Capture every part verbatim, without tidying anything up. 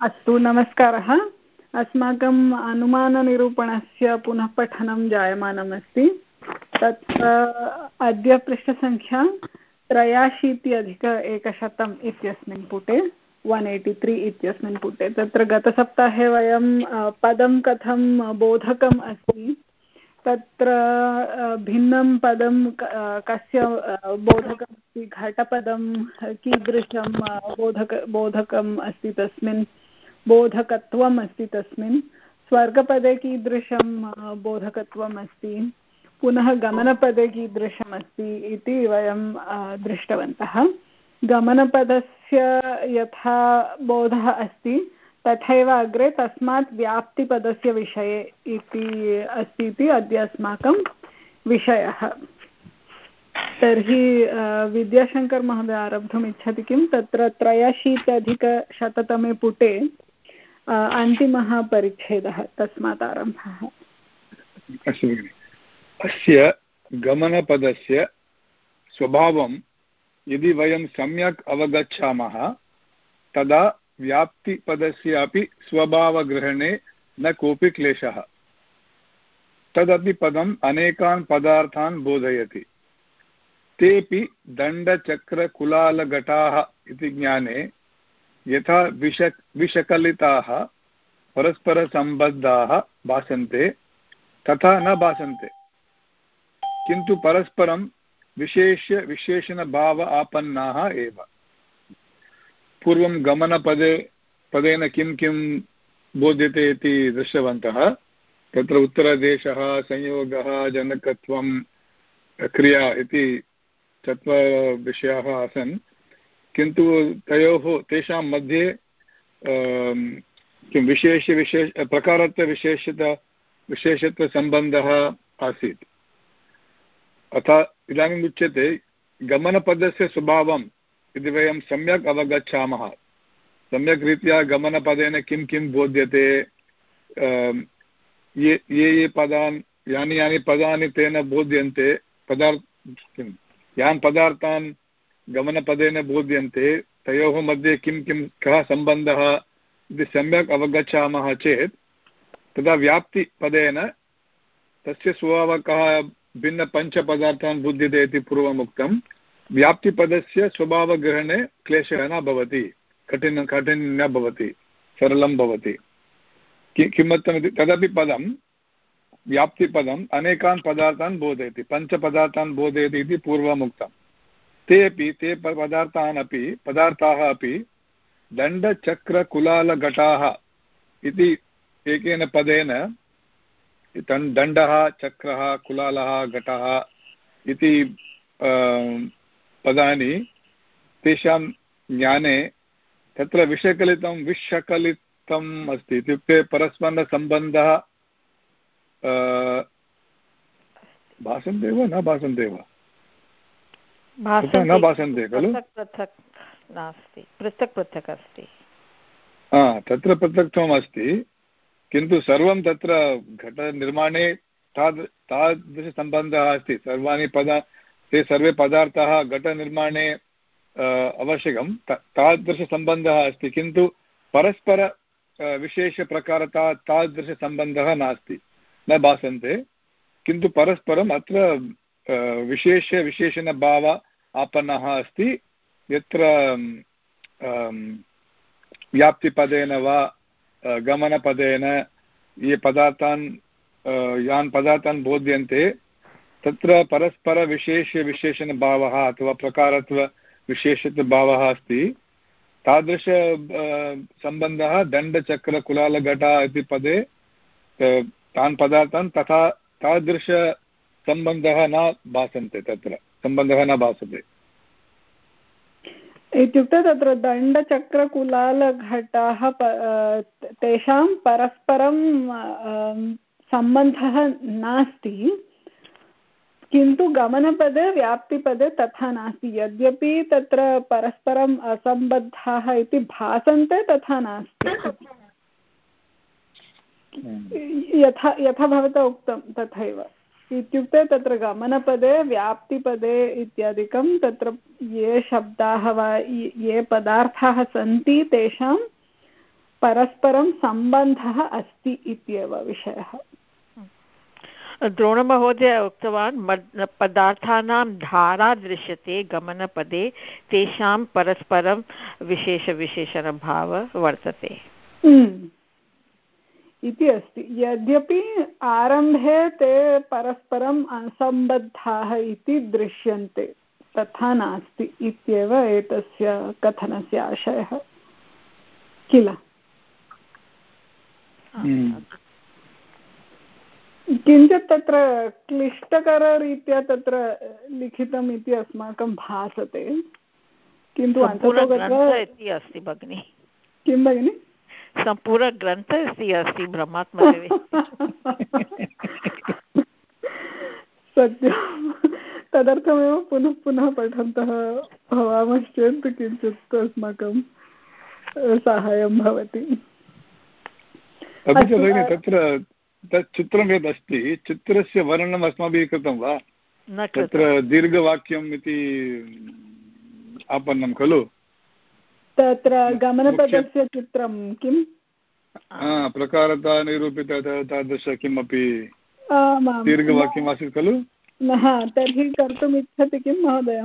अस्तु, नमस्कारः। अस्माकम् अनुमाननिरूपणस्य पुनः पठनं जायमानमस्ति। तत्र अद्य पृष्ठसङ्ख्या त्रयाशीत्यधिक एकशतम् इत्यस्मिन् पुटे वन् एय्टि त्री इत्यस्मिन् पुटे। तत्र गतसप्ताहे वयं पदं कथं बोधकम् अस्ति, तत्र भिन्नं पदं कस्य बोधकम् अस्ति, घटपदं कीदृशं बोधक बोधकम् अस्ति, तस्मिन् बोधकत्वम् अस्ति, तस्मिन् स्वर्गपदे कीदृशं बोधकत्वम् अस्ति, पुनः गमनपदे कीदृशम् अस्ति इति वयं दृष्टवन्तः। गमनपदस्य यथा बोधः अस्ति तथैव अग्रे तस्मात् व्याप्तिपदस्य विषये इति अस्ति इति अद्य अस्माकं विषयः। तर्हि विद्याशङ्कर महोदय आरब्धुम् इच्छति किं? तत्र त्रयाशीत्यधिकशततमे पुटे अन्तिमः परिच्छेदः, तस्मात् आरम्भः। अस्तु भगिनि। अस्य गमनपदस्य स्वभावं यदि वयं सम्यक् अवगच्छामः तदा व्याप्तिपदस्य अपि स्वभावग्रहणे न कोऽपि क्लेशः। तदपि पदम् अनेकान् पदार्थान् बोधयति। तेऽपि दण्डचक्रकुलालघटाः इति ज्ञाने यथा विष विषकलिताः परस्परसम्बद्धाः भासन्ते तथा न भासन्ते, किन्तु परस्परं विशेष्य विशेषणभाव आपन्नाः एव। पूर्वं गमनपदे पदेन किं किं बोध्यते इति दृष्टवन्तः। तत्र उत्तरदेशः, संयोगः, जनकत्वं, क्रिया इति चत्वारः विषयाः आसन्। किन्तु तयोः तेषां मध्ये किं विशेषविशेष प्रकारत्वविशेषता विशेषत्वसम्बन्धः आसीत्। अतः इदानीम् उच्यते गमनपदस्य स्वभावं यदि वयं सम्यक् अवगच्छामः, सम्यक् रीत्या गमनपदेन किं किं बोध्यते, ये ये ये पदान् यानि यानि पदानि तेन बोध्यन्ते, पदार्थ किं यान् पदार्थान् गमनपदेन बोध्यन्ते तयोः मध्ये किं किं कः सम्बन्धः इति सम्यक् अवगच्छामः चेत् तदा व्याप्तिपदेन तस्य स्वभावः कः भिन्नपञ्चपदार्थान् बुध्यते इति पूर्वमुक्तं। व्याप्तिपदस्य स्वभावग्रहणे क्लेशः न भवति, कठिनं कठिनं न भवति, सरलं भवति। कि किमर्थमिति तदपि पदं व्याप्तिपदम् अनेकान् पदार्थान् बोधयति, पञ्चपदार्थान् बोधयति इति पूर्वमुक्तं। ते अपि ते पदार्थान् अपि पदार्थाः अपि दण्डचक्रकुलालघटाः इति एकेन पदेन दण्डः, चक्रः, कुलालः, घटः इति पदानि तेषां ज्ञाने तत्र विषकलितं विषकलितम् अस्ति, इत्युक्ते परस्परसम्बन्धः भासन्ते वा न भासन्ते वा? न भासन्ते खलु? नास्ति, पृथक् पृथक् अस्ति। तत्र पृथक्त्वम् अस्ति, किन्तु सर्वं तत्र घटनिर्माणे ताद् तादृशसम्बन्धः अस्ति। सर्वाणि पदा ते सर्वे पदार्थाः घटनिर्माणे आवश्यकं, तादृशसम्बन्धः अस्ति, किन्तु परस्पर विशेषप्रकारता तादृशसम्बन्धः नास्ति, न भासन्ते। किन्तु परस्परम् अत्र विशेषविशेषणभाव आपन्नः अस्ति, यत्र व्याप्तिपदेन वा गमनपदेन ये पदार्थान् यान् पदार्थान् बोध्यन्ते तत्र परस्परविशेषविशेषणभावः अथवा प्रकारत्वविशेषत्वभावः अस्ति। तादृश सम्बन्धः दण्डचक्रकुलालघटा इति पदे तान् पदार्थान् तथा तादृशसम्बन्धः न भासन्ते, तत्र सम्बन्धः न भासते। इत्युक्ते तत्र दण्डचक्रकुलालघटाः तेषां परस्परं सम्बन्धः नास्ति, किन्तु गमनपदे व्याप्तिपदे तथा नास्ति। यद्यपि तत्र परस्परम् असम्बद्धाः इति भासन्ते तथा नास्ति, यथा यथा भवता उक्तं तथैव। इत्युक्ते तत्र गमनपदे व्याप्तिपदे इत्यादिकं तत्र ये शब्दाः वा ये पदार्थाः सन्ति तेषां परस्परं सम्बन्धः अस्ति इत्येव विषयः। द्रोणमहोदय उक्तवान् पदार्थानां धारा दृश्यते गमनपदे, तेषां परस्परं विशेषविशेषणभावः वर्तते इति अस्ति। यद्यपि आरम्भे ते परस्परम् असम्बद्धाः इति दृश्यन्ते, तथा नास्ति इत्येव एतस्य कथनस्य आशयः किल। किञ्चित् तत्र क्लिष्टकररीत्या तत्र लिखितम् इति अस्माकं भासते, किन्तु अन्ततो गत्वा इति अस्ति भगिनि। किं भगिनि? सम्पूर्णग्रन्थः अस्ति अस्ति ब्रह्मात्मदेवे। सत्यं, तदर्थमेव पुनः पुनः पठन्तः भवामश्चेत् किञ्चित् अस्माकं साहाय्यं भवति। अपि च भगिनि तत्र तत् चित्रं यद् अस्ति, चित्रस्य वर्णनम् अस्माभिः कृतं वा? तत्र दीर्घवाक्यम् इति आपन्नं खलु? तत्र गमनपदस्य चित्रं किम्? प्रकारता निरूपित तादृश किमपि दीर्घवाक्यम् आसीत् खलु? तर्हि कर्तुम् इच्छति किं महोदय?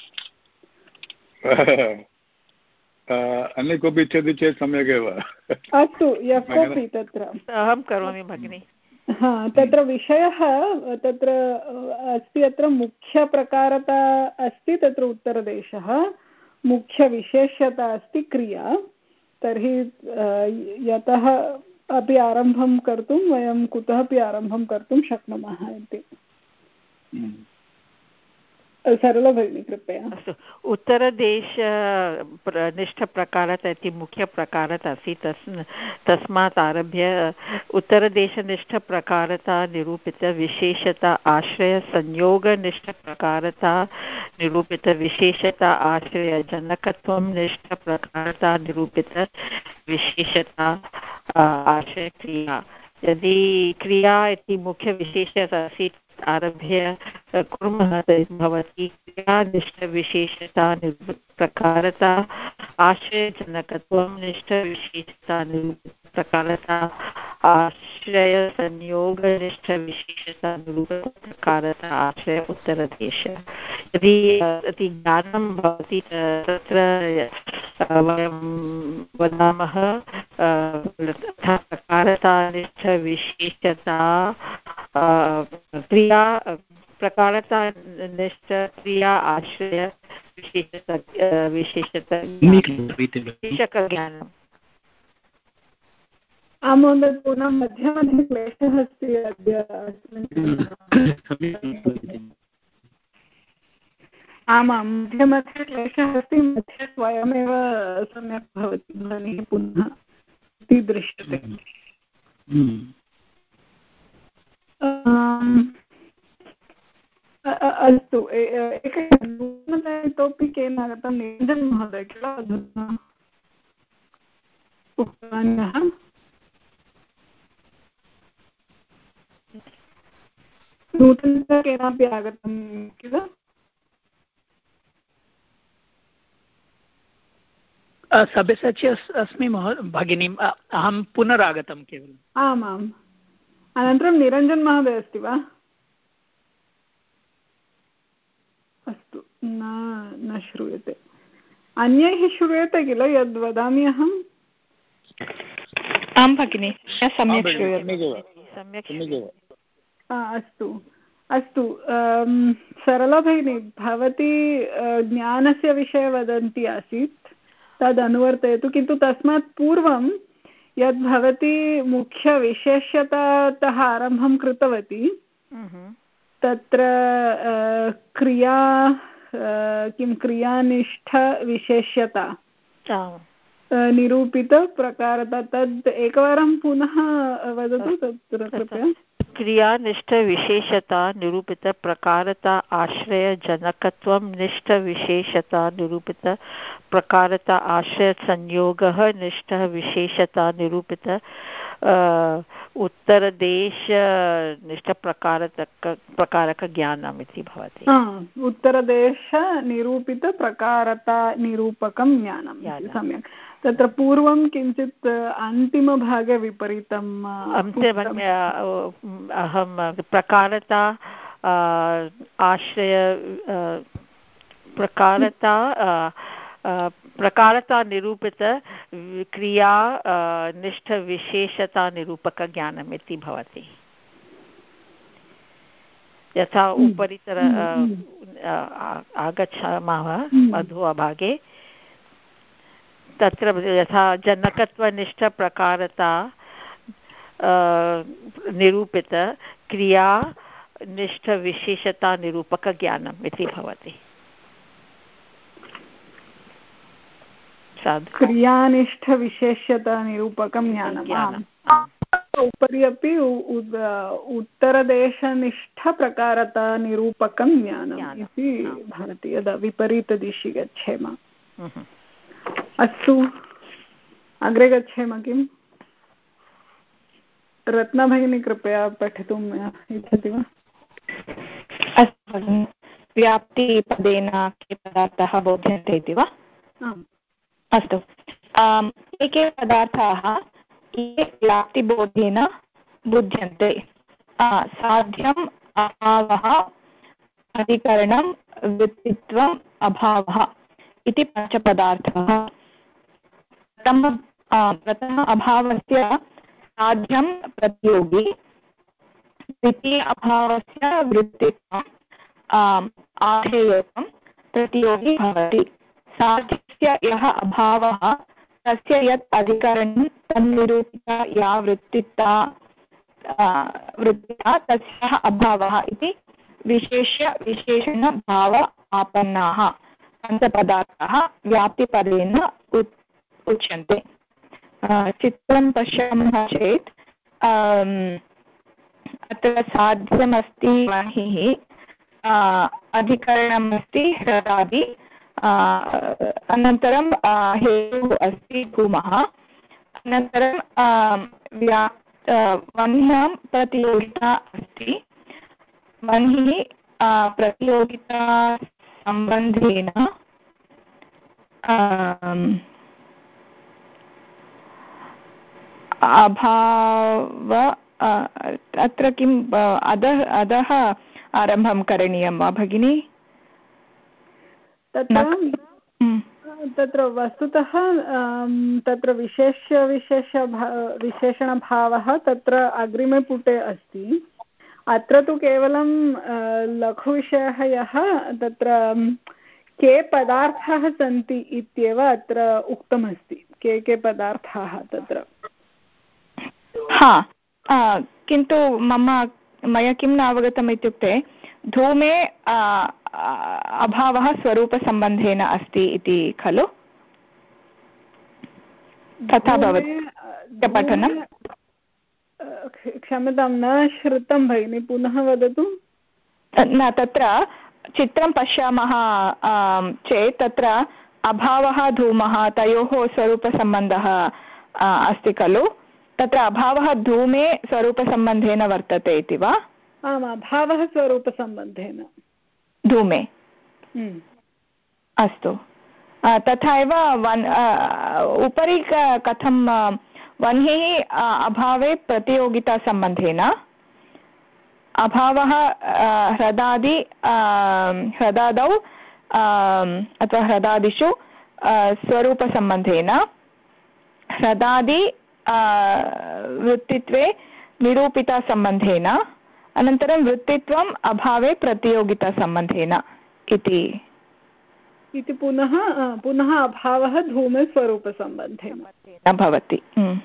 अन्य कोऽपि इच्छति चेत् सम्यक् एव। अस्तु, यः कोऽपि तत्र अहं करोमि भगिनि। हा, तत्र विषयः तत्र अस्ति, अत्र मुख्यप्रकारता अस्ति, तत्र उत्तरदेशः, मुख्यविशेष्यता अस्ति क्रिया। तर्हि यतः अपि आरम्भं कर्तुं वयं कुतः अपि आरम्भं कर्तुं शक्नुमः इति। सरला भगिनी कृपया। अस्तु, उत्तरदेश निष्ठप्रकारता इति मुख्यप्रकारता अस्ति, तस् तस्मात् आरभ्य उत्तरदेशनिष्ठप्रकारता निरूपितविशेषता आश्रयसंयोगनिष्ठप्रकारता निरूपितविशेषता आश्रयजनकत्वं निष्ठप्रकारता निरूपितविशेषता आश्रयक्रिया। यदि क्रिया इति मुख्यविशेषता अस्ति आरभ्य कुर्मः तर्हि भवति क्रियानिष्ठविशेषता निरूपितप्रकारता आश्रयजनकत्वं निष्ठविशेषता निरूपितप्रकारता आश्रयसंयोगनिष्ठविशेषता निरूपितप्रकारता आश्रय उत्तरदेश। यदि अति ज्ञानं भवति तत्र वयं वदामः तथा प्रकारता निष्ठविशेषता क्रिया प्रकारता निष्ठ क्रिया आश्रय विशेषता विशेषता विशेषज्ञानम्। आं महोदय, पुनः मध्ये मध्ये क्लेशः अस्ति अद्य अस्मिन्। आमां, मध्ये मध्ये क्लेशः अस्ति, मध्ये स्वयमेव सम्यक् भवति ध्वनिः पुनः इति दृश्यते। अस्तु, एकः इतोपि केन आगतं? निरञ्जन महोदय किल अधुना उक्तवान्यः? नूतनतया केनापि आगतं किल? सब्यसाची अस्मि भगिनी, अहं पुनरागतं केवलम्। आमाम्, अनन्तरं निरञ्जन महोदय अस्ति वा? अस्तु, न न श्रूयते। अन्यैः श्रूयते किल यद् वदामि अहम्? आं भगिनि, सम्यक् श्रूयते। अस्तु अस्तु, सरला भगिनी, भवती ज्ञानस्य विषये वदन्ती आसीत्, तद् अनुवर्तयतु। किन्तु तस्मात् पूर्वं यद् भवती मुख्यविशेष्यतातः आरम्भं कृतवती, तत्र क्रिया किं क्रियानिष्ठविशेष्यता निरूपितप्रकारता, तद् एकवारं पुनः वदतु तत्र कृपया। क्रियानिष्ठविशेषता निरूपितप्रकारता आश्रयजनकत्वं निष्ठविशेषता निरूपितप्रकारता आश्रयसंयोगः निष्ठविशेषता निरूपित उत्तरदेशनिष्ठप्रकारक प्रकारकज्ञानम् इति भवति। उत्तरदेशनिरूपितप्रकारता निरूपकं ज्ञानं, सम्यक्। तत्र पूर्वं किञ्चित् अन्तिमभागे विपरीतम् अन्तिमभागे अहं प्रकारता आश्रय प्रकारता प्रकारता निरूपित क्रिया निष्ठविशेषता निरूपकज्ञानम् इति भवति। यथा उपरितर आगच्छामः अधोभागे तत्र यथा जनकत्वनिष्ठप्रकारता निरूपित क्रिया निष्ठविशेषता निरूपकज्ञानम् इति भवति। क्रियानिष्ठविशेष्यता निरूपकं ज्ञानम्। उपरि अपि उत्तरदेशनिष्ठप्रकारता निरूपकं ज्ञानम् इति भवति यदा विपरीतदिशि गच्छेम। अस्तु, अग्रे गच्छेम। किम् रत्ना भगिनी कृपया पठितुम् इच्छति वा? अस्तु भगिनि, व्याप्तिपदेन के पदार्थाः बोध्यन्ते इति वा? अस्तु, एके पदार्थाः ये व्याप्तिबोधेन बुध्यन्ते। साध्यम्, अभावः, अधिकरणं, वृत्तित्वम्, अभावः इति पञ्चपदार्थाः। प्रथम प्रथम अभावस्य साध्यं प्रतियोगी, द्वितीय अभावस्य वृत्तित्वम् आधेयत्वं प्रतियोगी भवति। साध्यस्य यः अभावः तस्य यत् अधिकरणं तन्निरूपिता या वृत्तिता वृत्तिता तस्याः अभावः इति विशेष्य विशेषणभाव आपन्नाः पञ्चपदार्थाः व्याप्तिपदेन उच्यन्ते। चित्रं पश्यामः चेत् अत्र साध्यमस्ति वह्निः, अधिकरणमस्ति ह्रदादि, अनन्तरं हेतुः अस्ति भूमः, अनन्तरं व्या वह्न्यां प्रतियोगिता अस्ति। वह्निः प्रतियोगिता सम्बन्धेन अभाव अत्र किम् अधः अधः आरम्भं करणीयं वा भगिनी? तत्र तत्र वस्तुतः तत्र विशेष्य विशेष विशेषणभावः तत्र अग्रिमे पुटे अस्ति। अत्र तु केवलं लघुविषयः यः तत्र के पदार्थाः सन्ति इत्येव अत्र उक्तमस्ति। के के पदार्थाः तत्र। हा, किन्तु मम मया किं न अवगतम् इत्युक्ते धूमे अभावः स्वरूपसम्बन्धेन अस्ति इति खलु? तथा भवति पठनं? क्षम्यतां, न श्रुतं भगिनि, पुनः वदतु। न, तत्र चित्रं पश्यामः चेत् तत्र अभावः धूमः तयोः स्वरूपसम्बन्धः अस्ति खलु? तत्र अभावः धूमे स्वरूपसम्बन्धेन वर्तते इति वा? आम्, अभावः स्वरूपसम्बन्धेन धूमे। अस्तु, तथा एव वन् उपरि कथं वह्निः अभावे प्रतियोगितासम्बन्धेन, अभावः ह्रदादि ह्रदादौ अथवा ह्रदादिषु स्वरूपसम्बन्धेन, ह्रदादि वृत्तित्वे निरूपितासम्बन्धेन, अनन्तरं वृत्तित्वम् अभावे प्रतियोगितासम्बन्धेन इति इति पुनः पुनः अभावः धूमे स्वरूपसम्बन्धेन भवति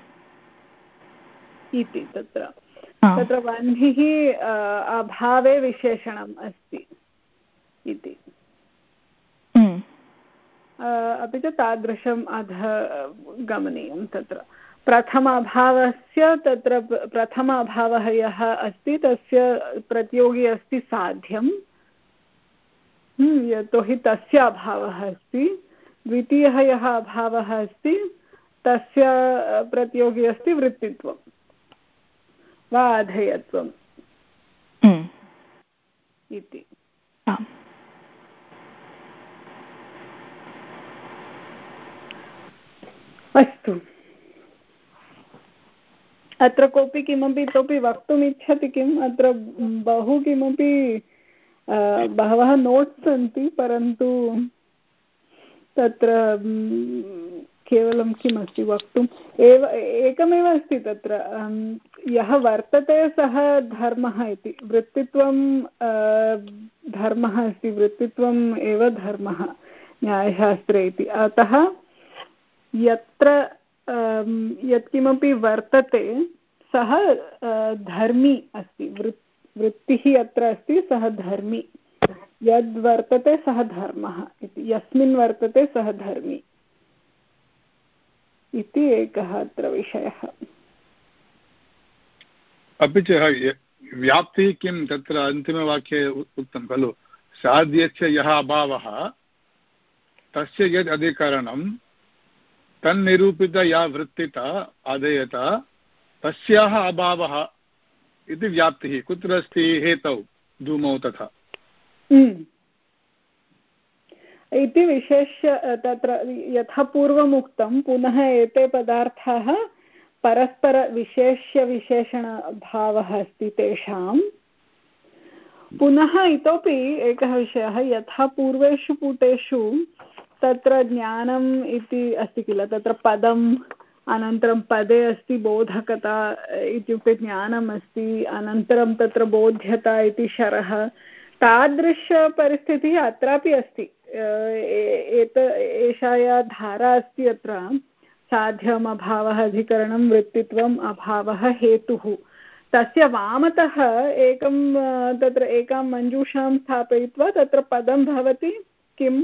इति। तत्र तत्र वह्निः अभावे विशेषणम् अस्ति इति। अपि च तादृशम् अधः गमनीयं। तत्र प्रथम अभावस्य तत्र प्रथम अभावः यः अस्ति तस्य प्रतियोगी अस्ति साध्यं, यतोहि तस्य अभावः अस्ति। द्वितीयः यः अभावः अस्ति तस्य प्रतियोगी अस्ति वृत्तित्वं वा अधेयत्वम् इति। अस्तु, अत्र कोऽपि किमपि इतोपि वक्तुम् इच्छति किम्? अत्र बहु किमपि बहवः नोट्स् सन्ति, परन्तु तत्र केवलं किमस्ति वक्तुम् एव एकमेव अस्ति तत्र, यः वर्तते सः धर्मः इति। वृत्तित्वं धर्मः अस्ति, वृत्तित्वम् एव धर्मः न्यायशास्त्रे इति। अतः यत्र यत्किमपि वर्तते सः धर्मी अस्ति। वृत् वृत्तिः अत्र अस्ति, सः धर्मी। यद्वर्तते सः धर्मः इति, यस्मिन् वर्तते सः धर्मी इति एकः अत्र विषयः। अपि च व्याप्तिः किं तत्र अन्तिमवाक्ये उक्तं खलु, साध्यस्य यः अभावः तस्य यद् अधिकरणं तन्निरूपित या वृत्तिता आदेयत तस्याः अभावः इति व्याप्तिः। कुत्र अस्ति? हेतौ धूमौ तथा इति विशेष्य तत्र यथा पूर्वम् उक्तं, पुनः एते पदार्थाः परस्परविशेष्यविशेषणभावः अस्ति तेषां। पुनः इतोपि एकः विषयः, यथा पूर्वेषु पुटेषु तत्र ज्ञानम् इति अस्ति किल, तत्र पदम्, अनन्तरं पदे अस्ति बोधकता इत्युक्ते ज्ञानम् अस्ति, अनन्तरं तत्र बोध्यता इति शरः। तादृशपरिस्थितिः अत्रापि अस्ति। एत एषा या धारा अस्ति अत्र, साध्यम् अभावः अधिकरणं वृत्तित्वम् अभावः हेतुः, तस्य वामतः एकं तत्र एकां मञ्जूषां स्थापयित्वा तत्र पदं भवति किम्?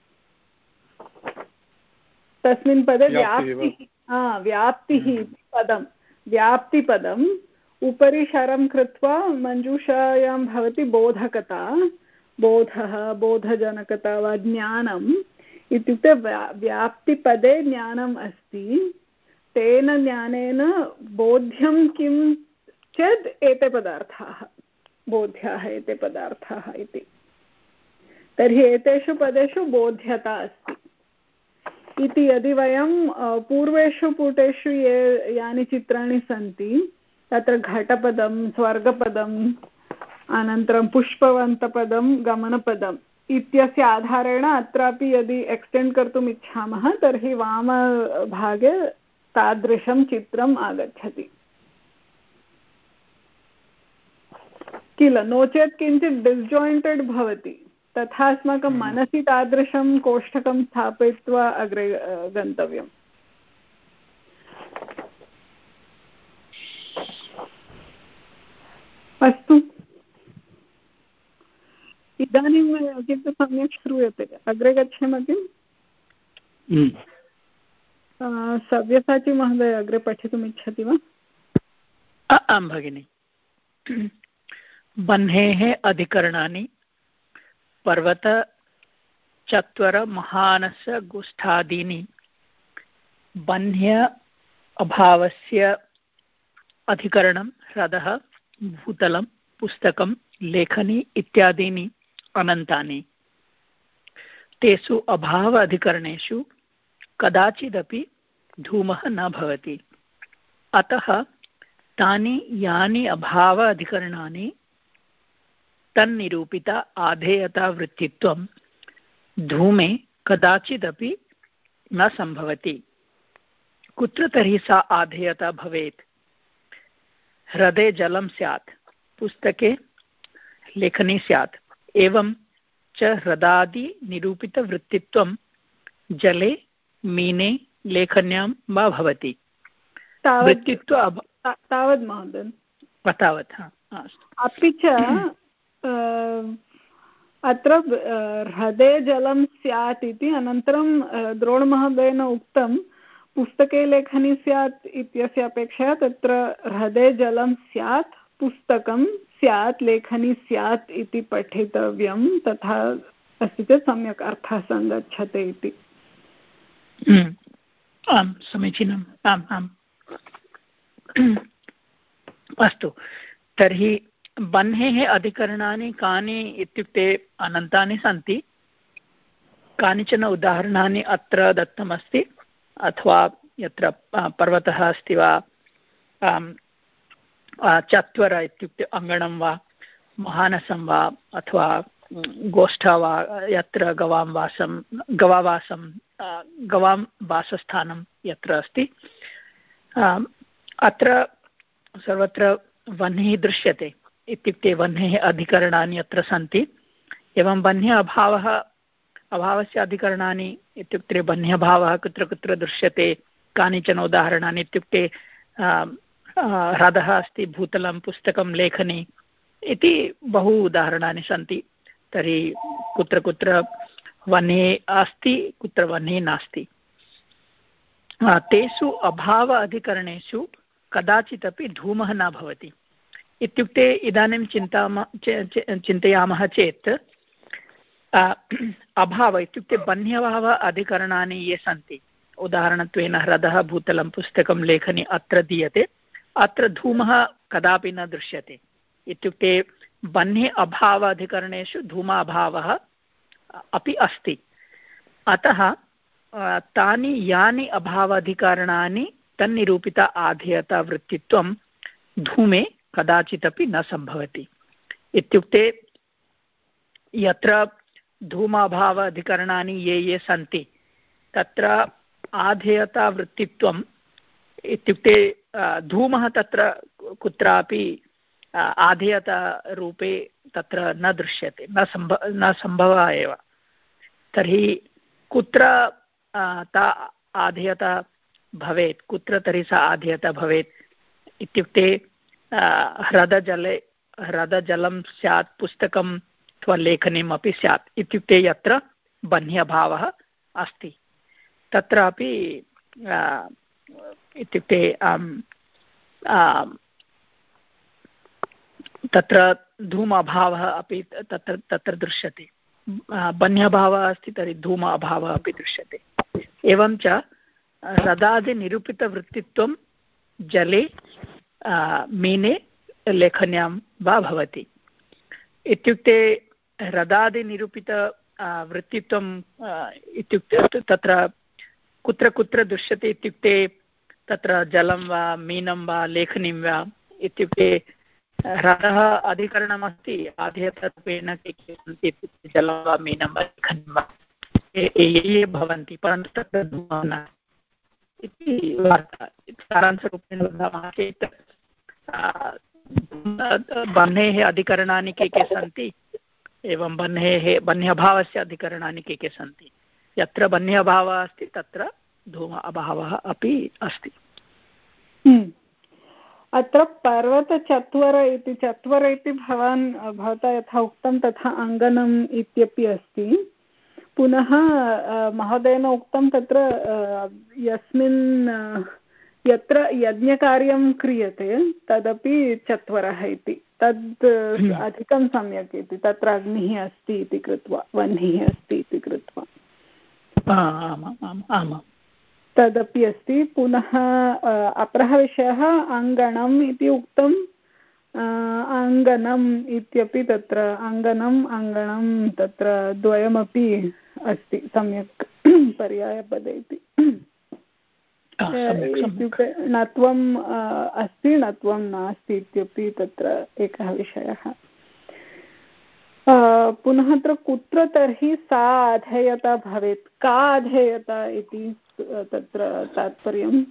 तस्मिन् पदे व्याप्तिः, हा व्याप्तिः इति पदं, व्याप्तिपदम् उपरि शरं कृत्वा मञ्जूषायां भवति बोधकता, बोधः, बोधजनकता वा ज्ञानम् इत्युक्ते व्याप्तिपदे ज्ञानम् अस्ति। तेन ज्ञानेन बोध्यं किं चेत् एते पदार्थाः बोध्याः, एते पदार्थाः इति। तर्हि एतेषु पदेषु बोध्यता अस्ति इति यदि वयं पूर्वेषु पुटेषु ये यानि चित्राणि सन्ति तत्र घटपदं, स्वर्गपदम्, अनन्तरं पुष्पवन्तपदं, गमनपदम् इत्यस्य आधारेण अत्रापि यदि एक्स्टेण्ड् कर्तुम् इच्छामः तर्हि वामभागे तादृशं चित्रम् आगच्छति किल, नो चेत् किञ्चित् डिस्जायिण्टेड् भवति। तथा अस्माकं मनसि तादृशं कोष्ठकं स्थापयित्वा अग्रे गन्तव्यम्। अस्तु, इदानीं किन्तु सम्यक् श्रूयते। अग्रे गच्छामः किम्? सव्यसाची महोदय अग्रे पठितुम् इच्छति वा? आं भगिनि। बह्नेः अधिकरणानि पर्वत चत्वर महानस गुष्ठादीनि बह्न्य अभावस्य अधिकरणं ह्रदः भूतलं पुस्तकं लेखनी इत्यादीनि अनन्तानि। तेषु अभाव अधिकरणेषु कदाचिदपि धूमः न भवति। अतः तानि यानि अभाव अधिकरणानि तन्निरूपिता आधेयता वृत्तित्वं धूमे कदाचिदपि न संभवति। कुत्र तर्हि सा आधेयता भवेत्? हृदे जलं स्यात्, पुस्तके लेखनी स्यात्, एवं च हृदादि निरूपितवृत्तित्वं जले मीने लेखन्यां वा भवति। वृत्तित्व तावत् महोदय, तावत्। अपि च अत्र हृदे जलं स्यात् इति, अनन्तरं द्रोणमहोदयेन उक्तं पुस्तके लेखनी स्यात् इत्यस्य अपेक्षया तत्र हृदे जलं स्यात्, पुस्तकं स्यात्, लेखनी स्यात् इति पठितव्यं। तथा अस्ति चेत् सम्यक् अर्थः सङ्गच्छते इति। आं समीचीनम्। आम् आम् अस्तु, तर्हि बह्नेः अधिकरणानि कानि इत्युक्ते अनन्तानि सन्ति। कानिचन उदाहरणानि अत्र दत्तमस्ति, अथवा यत्र पर्वतः अस्ति वा, चत्वर इत्युक्ते अङ्गणं वा, महानसं वा अथवा गोष्ठा वा, यत्र गवां वासं गवावासं गवां वासस्थानं यत्र अस्ति, अत्र सर्वत्र वह्निः दृश्यते। इत्युक्ते वह्नेः अधिकरणानि अत्र सन्ति। एवं वह्न्य अभावः अभावस्य अधिकरणानि इत्युक्ते वह्न्यभावः कुत्र कुत्र दृश्यते, कानिचन उदाहरणानि इत्युक्ते ह्रदः अस्ति, भूतलं, पुस्तकं, लेखनी इति बहु उदाहरणानि सन्ति। तर्हि कुत्र कुत्र वह्निः अस्ति, कुत्र वह्निः नास्ति। तेषु अभाव अधिकरणेषु कदाचिदपि धूमः न भवति। इत्युक्ते इदानीं चिन्तामः चिन्तयामः चेत् अभाव इत्युक्ते वह्न्यभाव अधिकरणानि ये सन्ति, उदाहरणत्वेन ह्रदः, भूतलं, पुस्तकं, लेखनी अत्र दीयते, अत्र धूमः कदापि न दृश्यते। इत्युक्ते वह्नि अभाव अधिकरणेषु धूमाभावः अपि अस्ति। अतः तानि यानि अभावाधिकरणानि तन्निरूपित आधेयता वृत्तित्वं धूमे कदाचिदपि न सम्भवति। इत्युक्ते यत्र धूमाभाव अधिकरणानि ये ये सन्ति तत्र आधेयता वृत्तित्वम् इत्युक्ते धूमः तत्र कुत्रापि आधेयतारूपे तत्र न दृश्यते, न सम्भव न सम्भवः एव। तर्हि कुत्र ता आधेयता भवेत्, कुत्र तर्हि सा आधेयता भवेत् इत्युक्ते ह्रदजले ह्रदजलं स्यात्, पुस्तकम् अथवा लेखनीम् अपि स्यात्। इत्युक्ते यत्र वह्न्यभावः अस्ति तत्रापि इत्युक्ते तत्र धूम अभावः अपि तत्र तत्र दृश्यते। वह्न्यभावः अस्ति तर्हि धूम अभावः अपि दृश्यते। एवं च ह्रदादिनिरूपितवृत्तित्वं जले, मीने, लेखन्यां वा भवति। इत्युक्ते ह्रदादिनिरूपित वृत्तित्वं इत्युक्ते तत्र कुत्र कुत्र दृश्यते इत्युक्ते तत्र जलं वा, मीनं वा, लेखनीं वा। इत्युक्ते ह्रदः अधिकरणमस्ति, आधेयतत्वेन के के सन्ति इत्युक्ते जलं वा, मीनं वा, लेखनीं वा, ये ये भवन्ति, परन्तु तत्र धूमः न इति वार्ता। सारांशरूपेण वदामः चेत् वह्नेः अधिकरणानि के के सन्ति, एवं वह्नेः वह्न्यभावस्य अधिकरणानि के के सन्ति। यत्र वह्न्यभावः अस्ति तत्र धूम अभावः अपि अस्ति। अत्र पर्वतचत्वर इति चत्वर इति भवान् भवता यथा उक्तं तथा अङ्गनम् इत्यपि अस्ति। पुनः महोदयेन उक्तं तत्र यस्मिन् यत्र यज्ञकार्यं क्रियते तदपि चत्वरः इति, तद् अधिकं सम्यक् इति, तत्र अग्निः अस्ति इति कृत्वा, वह्निः अस्ति इति कृत्वा तदपि अस्ति। पुनः अपरः विषयः अङ्गणम् इति उक्तम्। अङ्गनम् इत्यपि तत्र अङ्गनम् अङ्गणं तत्र द्वयमपि अस्ति, सम्यक् पर्यायपदे इति। इत्युक्ते णत्वम् अस्ति, णत्वं नास्ति इत्यपि तत्र एकः विषयः। पुनः अत्र कुत्र तर्हि सा अधेयता भवेत्, का अधेयता इति तत्र तात्पर्यम्?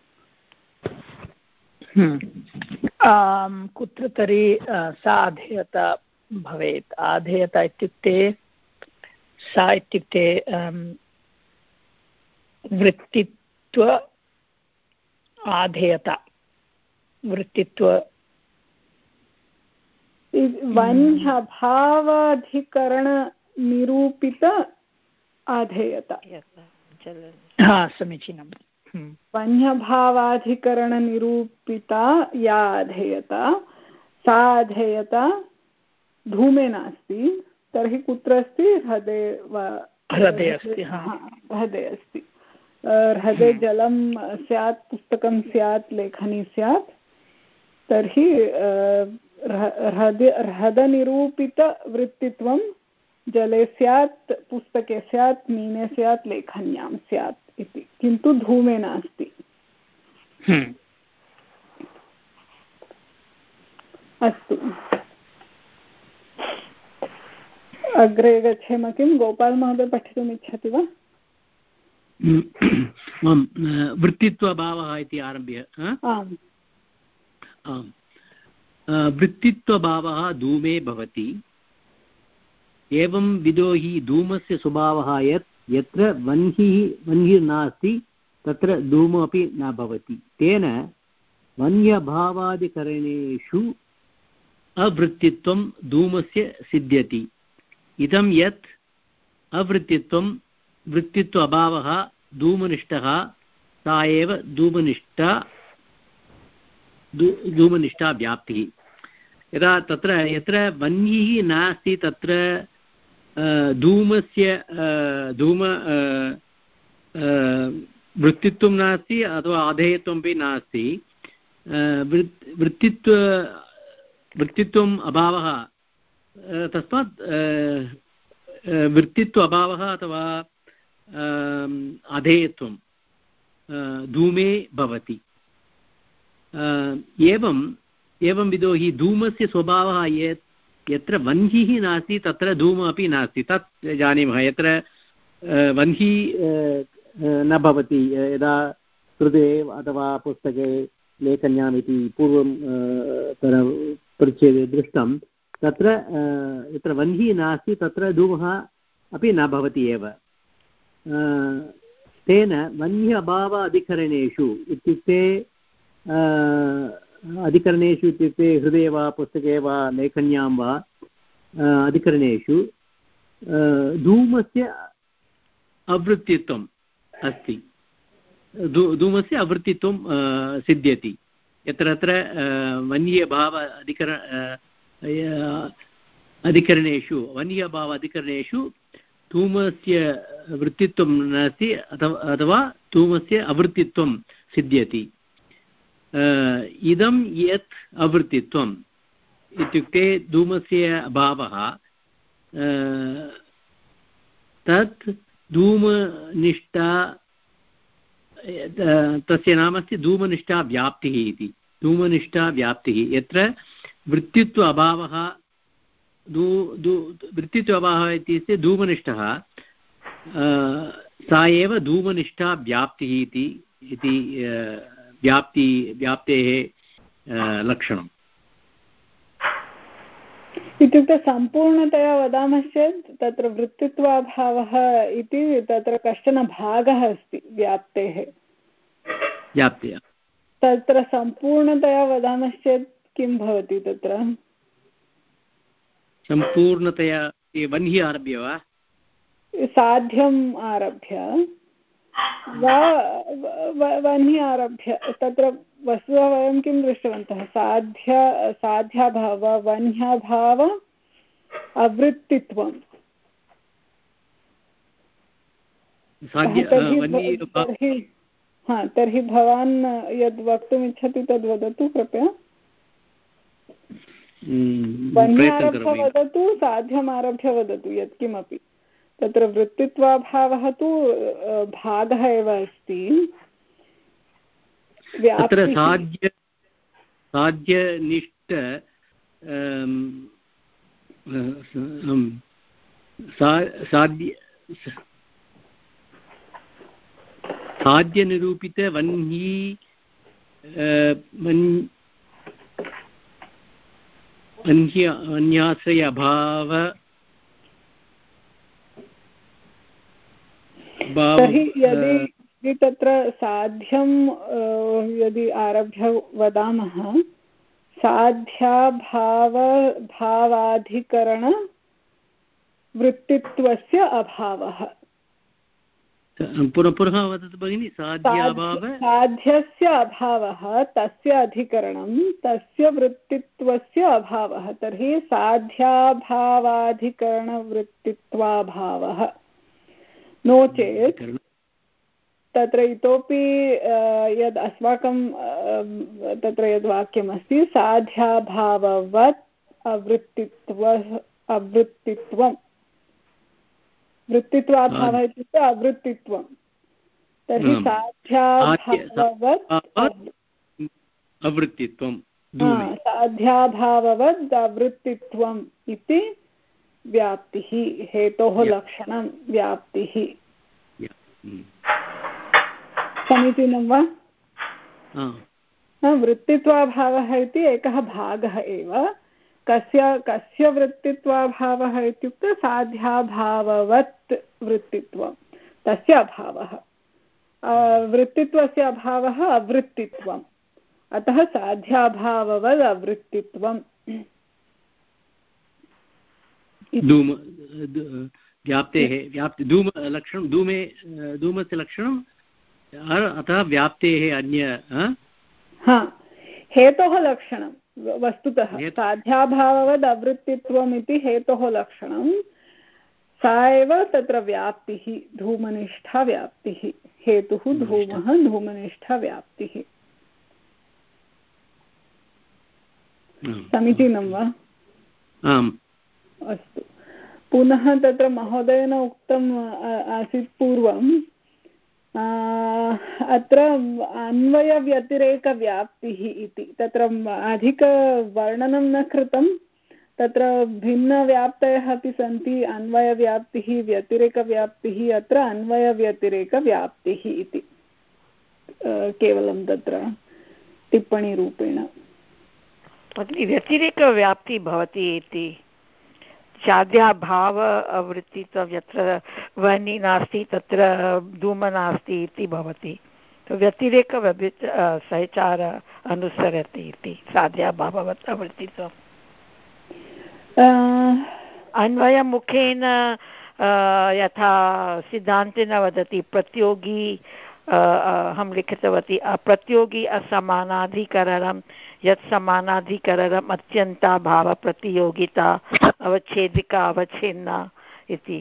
कुत्र तर्हि सा अधेयता भवेत्? आधेयता इत्युक्ते सा इत्युक्ते वृत्तित्व आधेयता, वृत्तित्व वह्न्यभावाधिकरणनिरूपित आधेयता। हा, समीचीनं। वह्न्यभावाधिकरणनिरूपिता या आधेयता, सा आधेयता धूमे नास्ति, तर्हि कुत्र अस्ति? ह्रदे वा? ह्रदे अस्ति। ह्रदे अस्ति। ह्रदे जलं स्यात्, पुस्तकं स्यात्, लेखनी स्यात्, तर्हि ह्रद ह्रदनिरूपितवृत्तित्वं जले स्यात्, पुस्तके स्यात्, मीने स्यात्, लेखन्यां स्यात् इति, किन्तु धूमे नास्ति। अस्तु, अग्रे गच्छेम। किं गोपाल महोदय पठितुम् इच्छति वा? वृत्तित्वभावः इति आरभ्य। आम् आम्, वृत्तित्वभावः धूमे भवति। एवं विधो हि धूमस्य स्वभावः यत् यत्र वह्निः वह्निः नास्ति तत्र धूमोऽपि न भवति। तेन वह्न्यभावादिकरणेषु अवृत्तित्वं धूमस्य सिद्ध्यति। इदं यत् अवृत्तित्वं वृत्तित्व अभावः धूमनिष्ठः सा एव धूमनिष्ठा धूमनिष्ठा व्याप्तिः। यदा तत्र यत्र वह्निः नास्ति तत्र धूमस्य धूम वृत्तित्वं नास्ति अथवा अधेयत्वमपि नास्ति। वृत्तित्व वृत्तित्वम् अभावः, तस्मात् वृत्तित्व अभावः अथवा अधेयत्वं धूमे भवति। एवम् एवं विधो हि धूमस्य स्वभावः यत् यत्र वह्निः नास्ति तत्र धूमः अपि नास्ति। तत् जानीमः। यत्र वह्निः न भवति, यदा कृते अथवा पुस्तके लेखन्याम् इति पूर्वं परिच्छेदे दृष्टं, तत्र यत्र वह्निः नास्ति तत्र धूमः अपि न भवति एव। तेन वह्नि अभाव अधिकरणेषु इत्युक्ते अधिकरणेषु इत्युक्ते हृदये वा पुस्तके वा लेखन्यां वा अधिकरणेषु धूमस्य अवृत्तित्वम् अस्ति। धूमस्य अवृत्तित्वं सिद्ध्यति। यत्र तत्र वह्न्यभाव अधिकर अधिकरणेषु वह्न्यभाव अधिकरणेषु धूमस्य वृत्तित्वं नास्ति अथवा धूमस्य अवृत्तित्वं सिद्ध्यति। इदं यत् अवृत्तित्वम् इत्युक्ते धूमस्य अभावः, तत् धूमनिष्ठा, तस्य नाम अस्ति धूमनिष्ठा व्याप्तिः इति। धूमनिष्ठा व्याप्तिः यत्र वृत्तित्व अभावः, वृत्तित्व अभावः इत्युक्ते धूमनिष्ठः, सा एव धूमनिष्ठा व्याप्तिः इति व्याप्ति व्याप्तेः लक्षणम्। इत्युक्ते सम्पूर्णतया वदामश्चेत् तत्र वृत्तित्वाभावः इति तत्र कश्चन भागः अस्ति व्याप्तेः। व्याप्त्या तत्र सम्पूर्णतया वदामश्चेत् किं भवति? तत्र सम्पूर्णतया वह्निः आरभ्य वा साध्यम् आरभ्य वा वह्निः आरभ्य? तत्र वस्तुतः वयं किं दृष्टवन्तः? साध्य साध्याभाव, वह्न्याभाव, अवृत्तित्वं। तर्हि हा तर्हि भवान् यद् वक्तुम् इच्छति तद् वदतु कृपया। वह्न्यारभ्य वदतु, साध्यमारभ्य वदतु, यत्किमपि। तत्र वृत्तित्वाभावः तु भागः एव अस्ति। तत्र साध्य साध्यनिष्ठ साध्य साध्यनिरूपित वह्नि वह्न्याश्रय अभाव तर्हि यदि यदि तत्र साध्यं यदि आरभ्य वदामः, साध्याभाव भावाधिकरण वृत्तित्वस्य अभावः। पुनः पुनः वदतु भगिनि। साध्याभाव साध्यस्य अभावः, तस्य अधिकरणं, तस्य वृत्तित्वस्य अभावः। तर्हि साध्याभावाधिकरणवृत्तित्वाभावः। नो चेत् तत्र इतोपि यद् अस्माकं तत्र यद् वाक्यमस्ति, साध्याभाववत् अवृत्तित्व अवृत्तित्वं, वृत्तित्वाभावः इत्युक्ते अवृत्तित्वं। तर्हि साध्याभाववत् अवृत्तित्वं साध्याभाववद् अवृत्तित्वम् इति व्याप्तिः हेतोः लक्षणं व्याप्तिः समीचीनं वा? वृत्तित्वाभावः इति एकः भागः एव। कस्य कस्य वृत्तित्वाभावः इत्युक्ते साध्याभाववत् वृत्तित्वं तस्य अभावः। वृत्तित्वस्य अभावः अवृत्तित्वम्, अतः साध्याभाववद् अवृत्तित्वम्। व्याप्तेः व्याप्ति धूम लक्षणं धूमे धूमस्य लक्षणं अतः व्याप्तेः अन्य हेतोः लक्षणं वस्तुतः साध्याभाववद् अवृत्तित्वम् इति हेतोः लक्षणं सा एव तत्र व्याप्तिः धूमनिष्ठा व्याप्तिः हेतुः धूमः धूमनिष्ठा व्याप्तिः। समीचीनं वा? आम् अस्तु पुनः तत्र महोदयेन उक्तम् आसीत् पूर्वं अत्र अन्वयव्यतिरेकव्याप्तिः इति तत्र अधिकवर्णनं न कृतं। तत्र भिन्नव्याप्तयः अपि सन्ति अन्वयव्याप्तिः व्यतिरेकव्याप्तिः अत्र अन्वयव्यतिरेकव्याप्तिः इति केवलं तत्र टिप्पणीरूपेण व्यतिरेकव्याप्तिः भवति इति साध्याभाव अवृत्तित्वं यत्र वह्नि नास्ति तत्र धूम नास्ति इति भवति। व्यतिरेक सहचार अनुसरति इति साध्याभाववत् अवृत्तित्वम्। अन्वयमुखेन यथा सिद्धान्तेन वदति प्रतियोगी अहं लिखितवती अप्रतियोगी असमानाधिकरणं यत् समानाधिकरणम् अत्यन्ताभावप्रतियोगिता अवच्छेदिका अवच्छिन्ना इति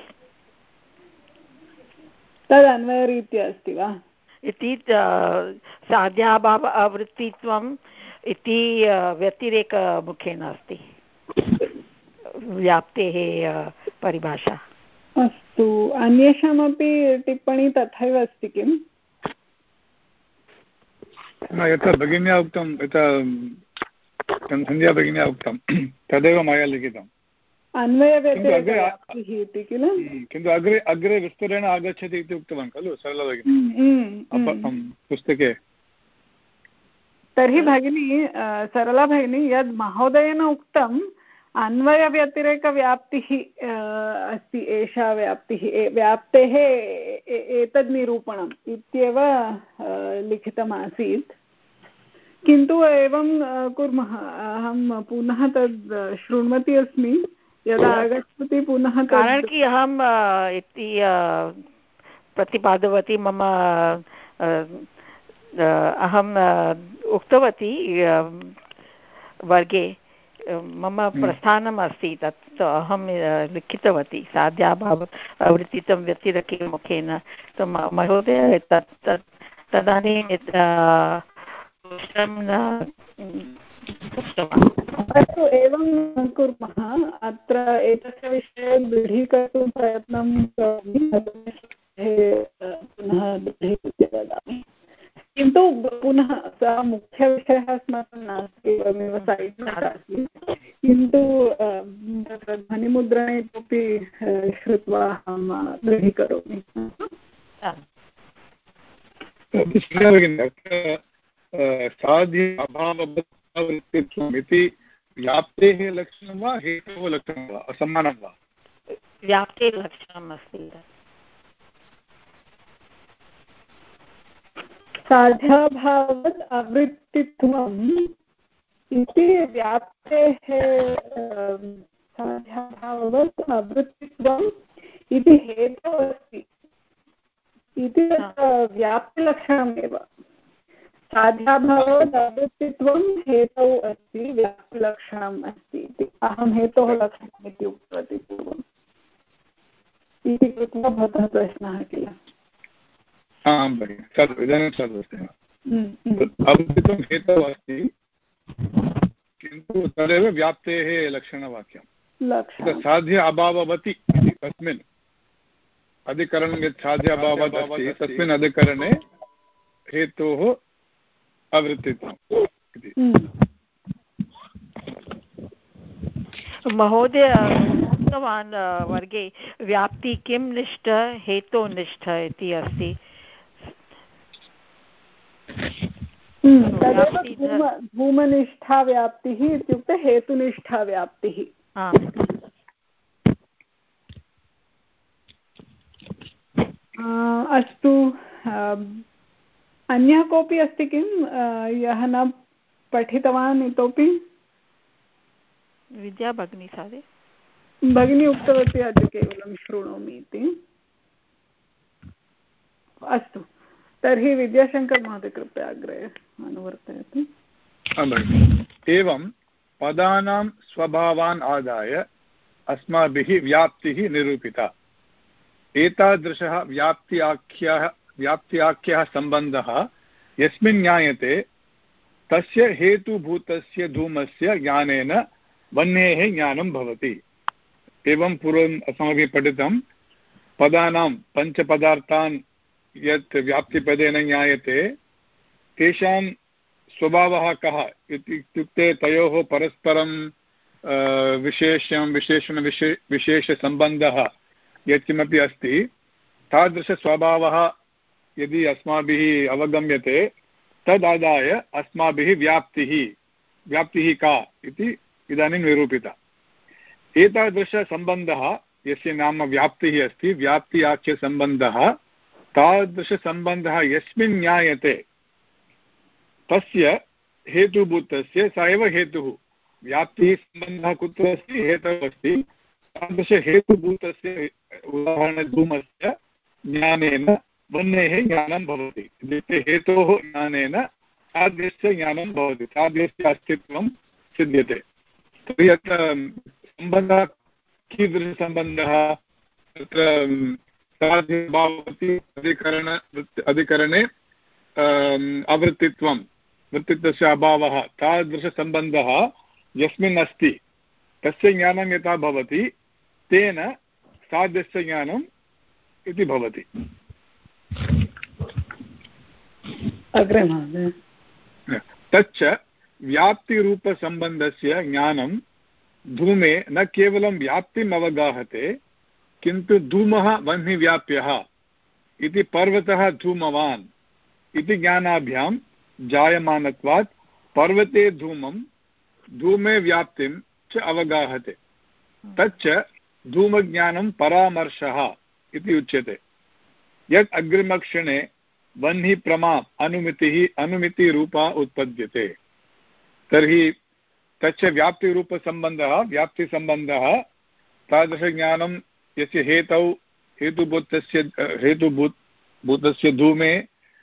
तद् अन्वयरीत्या अस्ति वा इति साध्याभाव आवृत्तित्वम् इति व्यतिरेकमुखेन अस्ति व्याप्तेः परिभाषा। अस्तु अन्येषामपि टिप्पणी तथैव अस्ति किम्? यथा भगिन्या उक्तं यथा सन्ध्या भगिन्या उक्तं तदेव मया लिखितम् अन्वयव्यतिरेकव्याप्तिः इति किल। किन्तु अग्रे अग्रे विस्तरेण आगच्छति इति उक्तवान् खलु सरला भगिनी पुस्तके। तर्हि भगिनी सरला भगिनी यद् महोदयेन उक्तम् अन्वयव्यतिरेकव्याप्तिः अस्ति एषा व्याप्तिः व्याप्तेः एतद् निरूपणम् इत्येव लिखितमासीत्। किन्तु एवं कुर्मः अहं पुनः तद् शृण्वती अस्मि यदा आगच्छति पुनः कारणं कि अहम् इति प्रतिपादवती मम अहम् उक्तवती वर्गे मम प्रस्थानम् अस्ति तत् अहं लिखितवती साध्याभाव आवृत्तित्वं व्यतिरेकमुखेन। महोदय तत् तदानीं अस्तु एवं कुर्मः अत्र एतस्य विषये दृढीकर्तुं प्रयत्नं करोमि पुनः दृढीकृत्य वदामि। किन्तु पुनः सः मुख्यविषयः अस्माकं नास्ति एवमेव सैट् नोट् अस्ति किन्तु ध्वनिमुद्रणे इतोपि श्रुत्वा अहं दृढीकरोमि। साध्य अभाववृत्तित्वम् इति व्याप्तेः लक्षणं वा हेतोः लक्षणं वा असमानं वा? व्याप्तेः लक्षणम् अस्ति। साध्याभाववद् अवृत्तित्वम् इति व्याप्तेः साध्याभाववद् अवृत्तित्वम् इति हेतुः अस्ति इति व्याप्तिलक्षणमेव। साध्याभाववद् अवृत्तित्वं हेतौ अस्ति व्याप्तिलक्षणम् अस्ति इति अहं हेतोः लक्षणम् इति उक्तवती पूर्वम् इति कृत्वा भवतः प्रश्नः किल। आं भगिनि तद् इदानीं तदस्ति अवृत्तित्वं हेतुः अस्ति किन्तु तदेव व्याप्तेः लक्षणवाक्यं साध्य अभाववति इति तस्मिन् अधिकरणं यत् साध्य अभावात् अस्ति तस्मिन् अधिकरणे हेतोः अवृत्तित्वम् इति। महोदय उक्तवान् वर्गे व्याप्ति किं निष्ठ हेतोनिष्ठ इति अस्ति। धूमनिष्ठा व्याप्तिः इत्युक्ते हेतुनिष्ठा व्याप्तिः। अस्तु, अन्यः कोऽपि अस्ति किं यः न पठितवान्? इतोपि विद्या भगिनी सारे भगिनी उक्तवती अद्य केवलं शृणोमि इति। अस्तु, तर्हि विद्याशङ्कर महोदय कृपया अग्रे अनुवर्तयतु। एवं पदानां स्वभावान् आदाय अस्माभिः व्याप्तिः निरूपिता। एतादृशः व्याप्त्याख्यः व्याप्त्याख्यः सम्बन्धः यस्मिन् ज्ञायते तस्य हेतुभूतस्य धूमस्य ज्ञानेन वह्नेः ज्ञानं भवति। एवं पूर्वम् अस्माभिः पठितं पदानां पञ्चपदार्थान् यत् व्याप्तिपदेन ज्ञायते तेषां स्वभावः कः इत्युक्ते तयोः परस्परं विशेषं विशेषण विशे विशेषसम्बन्धः यत्किमपि अस्ति तादृशस्वभावः यदि अस्माभिः अवगम्यते तदादाय अस्माभिः व्याप्तिः व्याप्तिः का इति इदानीं निरूपिता। एतादृशसम्बन्धः यस्य नाम व्याप्तिः अस्ति, व्याप्ति आख्यसम्बन्धः, तादृशसम्बन्धः यस्मिन् ज्ञायते तस्य हेतुभूतस्य स एव हेतुः। व्याप्तिः सम्बन्धः कुत्र अस्ति? हेतुः अस्ति। तादृशहेतुभूतस्य उदाहरणधूमस्य ज्ञानेन वह्नेः ज्ञानं भवति। इत्युक्ते हेतोः ज्ञानेन साध्यस्य ज्ञानं भवति, साध्यस्य अस्तित्वं सिद्ध्यते। तर्हि अत्र सम्बन्धः कीदृशसम्बन्धः? तत्र साध्यभावति अधिकरण अधिकरणे अवृत्तित्वं, वृत्तित्वस्य अभावः, तादृशसम्बन्धः यस्मिन् अस्ति तस्य ज्ञानं यथा भवति तेन साध्यस्य ज्ञानम् इति भवति। तच्च व्याप्तिरूपसम्बन्धस्य ज्ञानं धूमे न केवलं व्याप्तिम् अवगाहते किन्तु धूमः वह्निव्याप्यः इति पर्वतः धूमवान् इति ज्ञानाभ्यां जायमानत्वात् पर्वते धूमं धूमे व्याप्तिं च अवगाहते। तच्च धूमज्ञानं परामर्शः इति उच्यते। यत् अग्रिमक्षणे वह्नि प्रमा अनुमितिः अनुमितिरूपा उत्पद्यते। तर्हि तच्च व्याप्तिरूपसम्बन्धः, व्याप्तिसम्बन्धः तादृशज्ञानं यस्य हेतौ हेतुभूतस्य हेतुभूत भूतस्य धूमे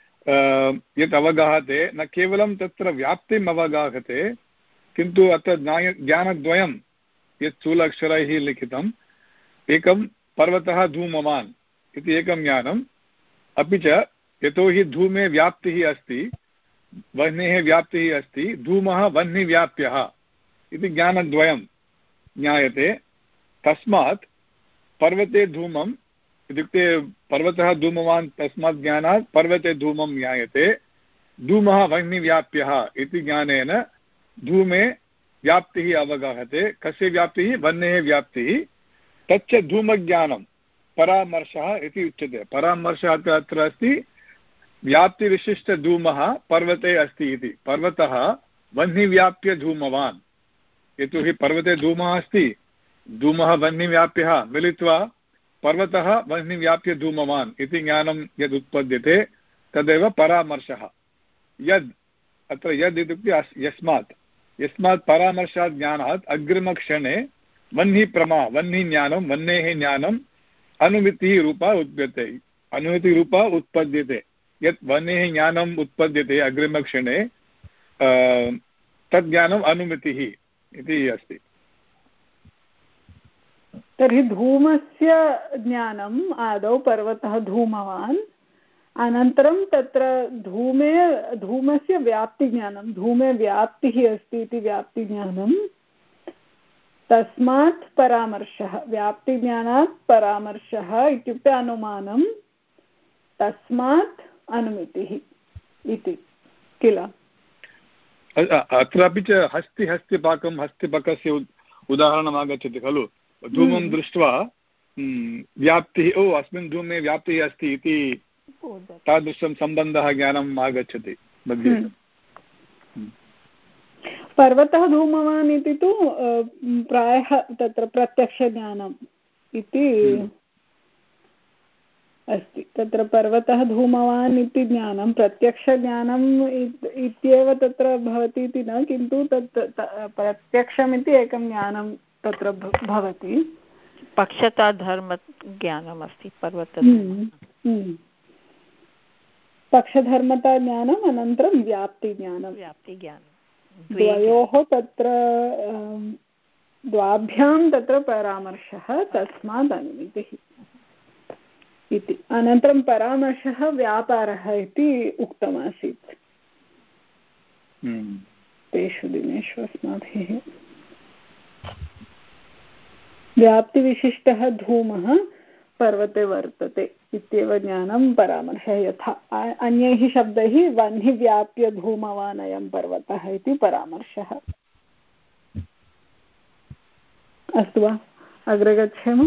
यत् अवगाहते, न केवलं तत्र व्याप्तिम् अवगाहते किन्तु अत्र ज्ञानद्वयं यत् स्थूलाक्षरैः लिखितम्, एकं पर्वतः धूमवान् इति एकं ज्ञानम्, अपि च यतोहि धूमे व्याप्तिः अस्ति, वह्नेः व्याप्तिः अस्ति, धूमः वह्निव्याप्यः इति ज्ञानद्वयं ज्ञायते। तस्मात् पर्वते धूमम् इत्युक्ते पर्वतः धूमवान्, तस्मात् ज्ञानात् पर्वते धूमं ज्ञायते। धूमः वह्निव्याप्यः इति ज्ञानेन धूमे व्याप्तिः अवगाहते। कस्य व्याप्तिः? वह्नेः व्याप्तिः। तच्च धूमज्ञानं परामर्शः इति उच्यते। परामर्शः अत्र अस्ति, व्याप्तिविशिष्टधूमः पर्वते अस्ति इति। पर्वतः वह्निव्याप्य धूमवान्, यतोहि पर्वते धूमः अस्ति, धूमः वह्निव्याप्यः मिलित्वा पर्वतः वह्निव्याप्य धूमवान् इति ज्ञानं यद् उत्पद्यते तदेव परामर्शः। यद् अत्र यद् इत्युक्ते यस्मात् यस्मात् परामर्शात् ज्ञानात् अग्रिमक्षणे वह्निप्रमा, वह्निज्ञानं, वह्नेः ज्ञानम् अनुमितिः रूपा उत्पद्यते अनुमितिरूपा उत्पद्यते। यत् वह्नेः ज्ञानम् उत्पद्यते अग्रिमक्षणे तद् ज्ञानम् अनुमितिः इति अस्ति। तर्हि धूमस्य ज्ञानम् आदौ पर्वतः धूमवान्, अनन्तरं तत्र धूमे धूमस्य व्याप्तिज्ञानं, धूमे व्याप्तिः अस्ति इति व्याप्तिज्ञानं, तस्मात् परामर्शः व्याप्तिज्ञानात् परामर्शः इत्युक्ते अनुमानं तस्मात् अनुमितिः इति किल। अत्रापि च हस्ति हस्तिपाकं हस्तिपकस्य उदाहरणम् आगच्छति खलु। धूमं दृष्ट्वा व्याप्तिः ओ अस्मिन् धूमे व्याप्तिः अस्ति इति तादृशं सम्बन्धः ज्ञानम् आगच्छति मध्ये। पर्वतः धूमवान् इति तु प्रायः तत्र प्रत्यक्षज्ञानम् इति अस्ति। तत्र पर्वतः धूमवान् इति ज्ञानं प्रत्यक्षज्ञानम् इत्येव तत्र भवति इति न, किन्तु तत् प्रत्यक्षमिति एकं ज्ञानं तत्र भवति। पक्षता धर्मज्ञानम् अस्ति पर्वत पक्षधर्मता ज्ञानम् अनन्तरं व्याप्तिज्ञानं व्याप्तिज्ञानं द्वयोः तत्र द्वाभ्यां तत्र परामर्शः तस्मात् अनुमितिः इति। अनन्तरं परामर्शः व्यापारः इति उक्तमासीत् तेषु दिनेषु अस्माभिः। व्याप्तिविशिष्टः धूमः पर्वते वर्तते इत्येव ज्ञानं परामर्शः। यथा अन्यैः शब्दैः वह्नि व्याप्य धूमवान् अयं पर्वतः इति परामर्शः। अस्तु वा, अग्रे गच्छेम।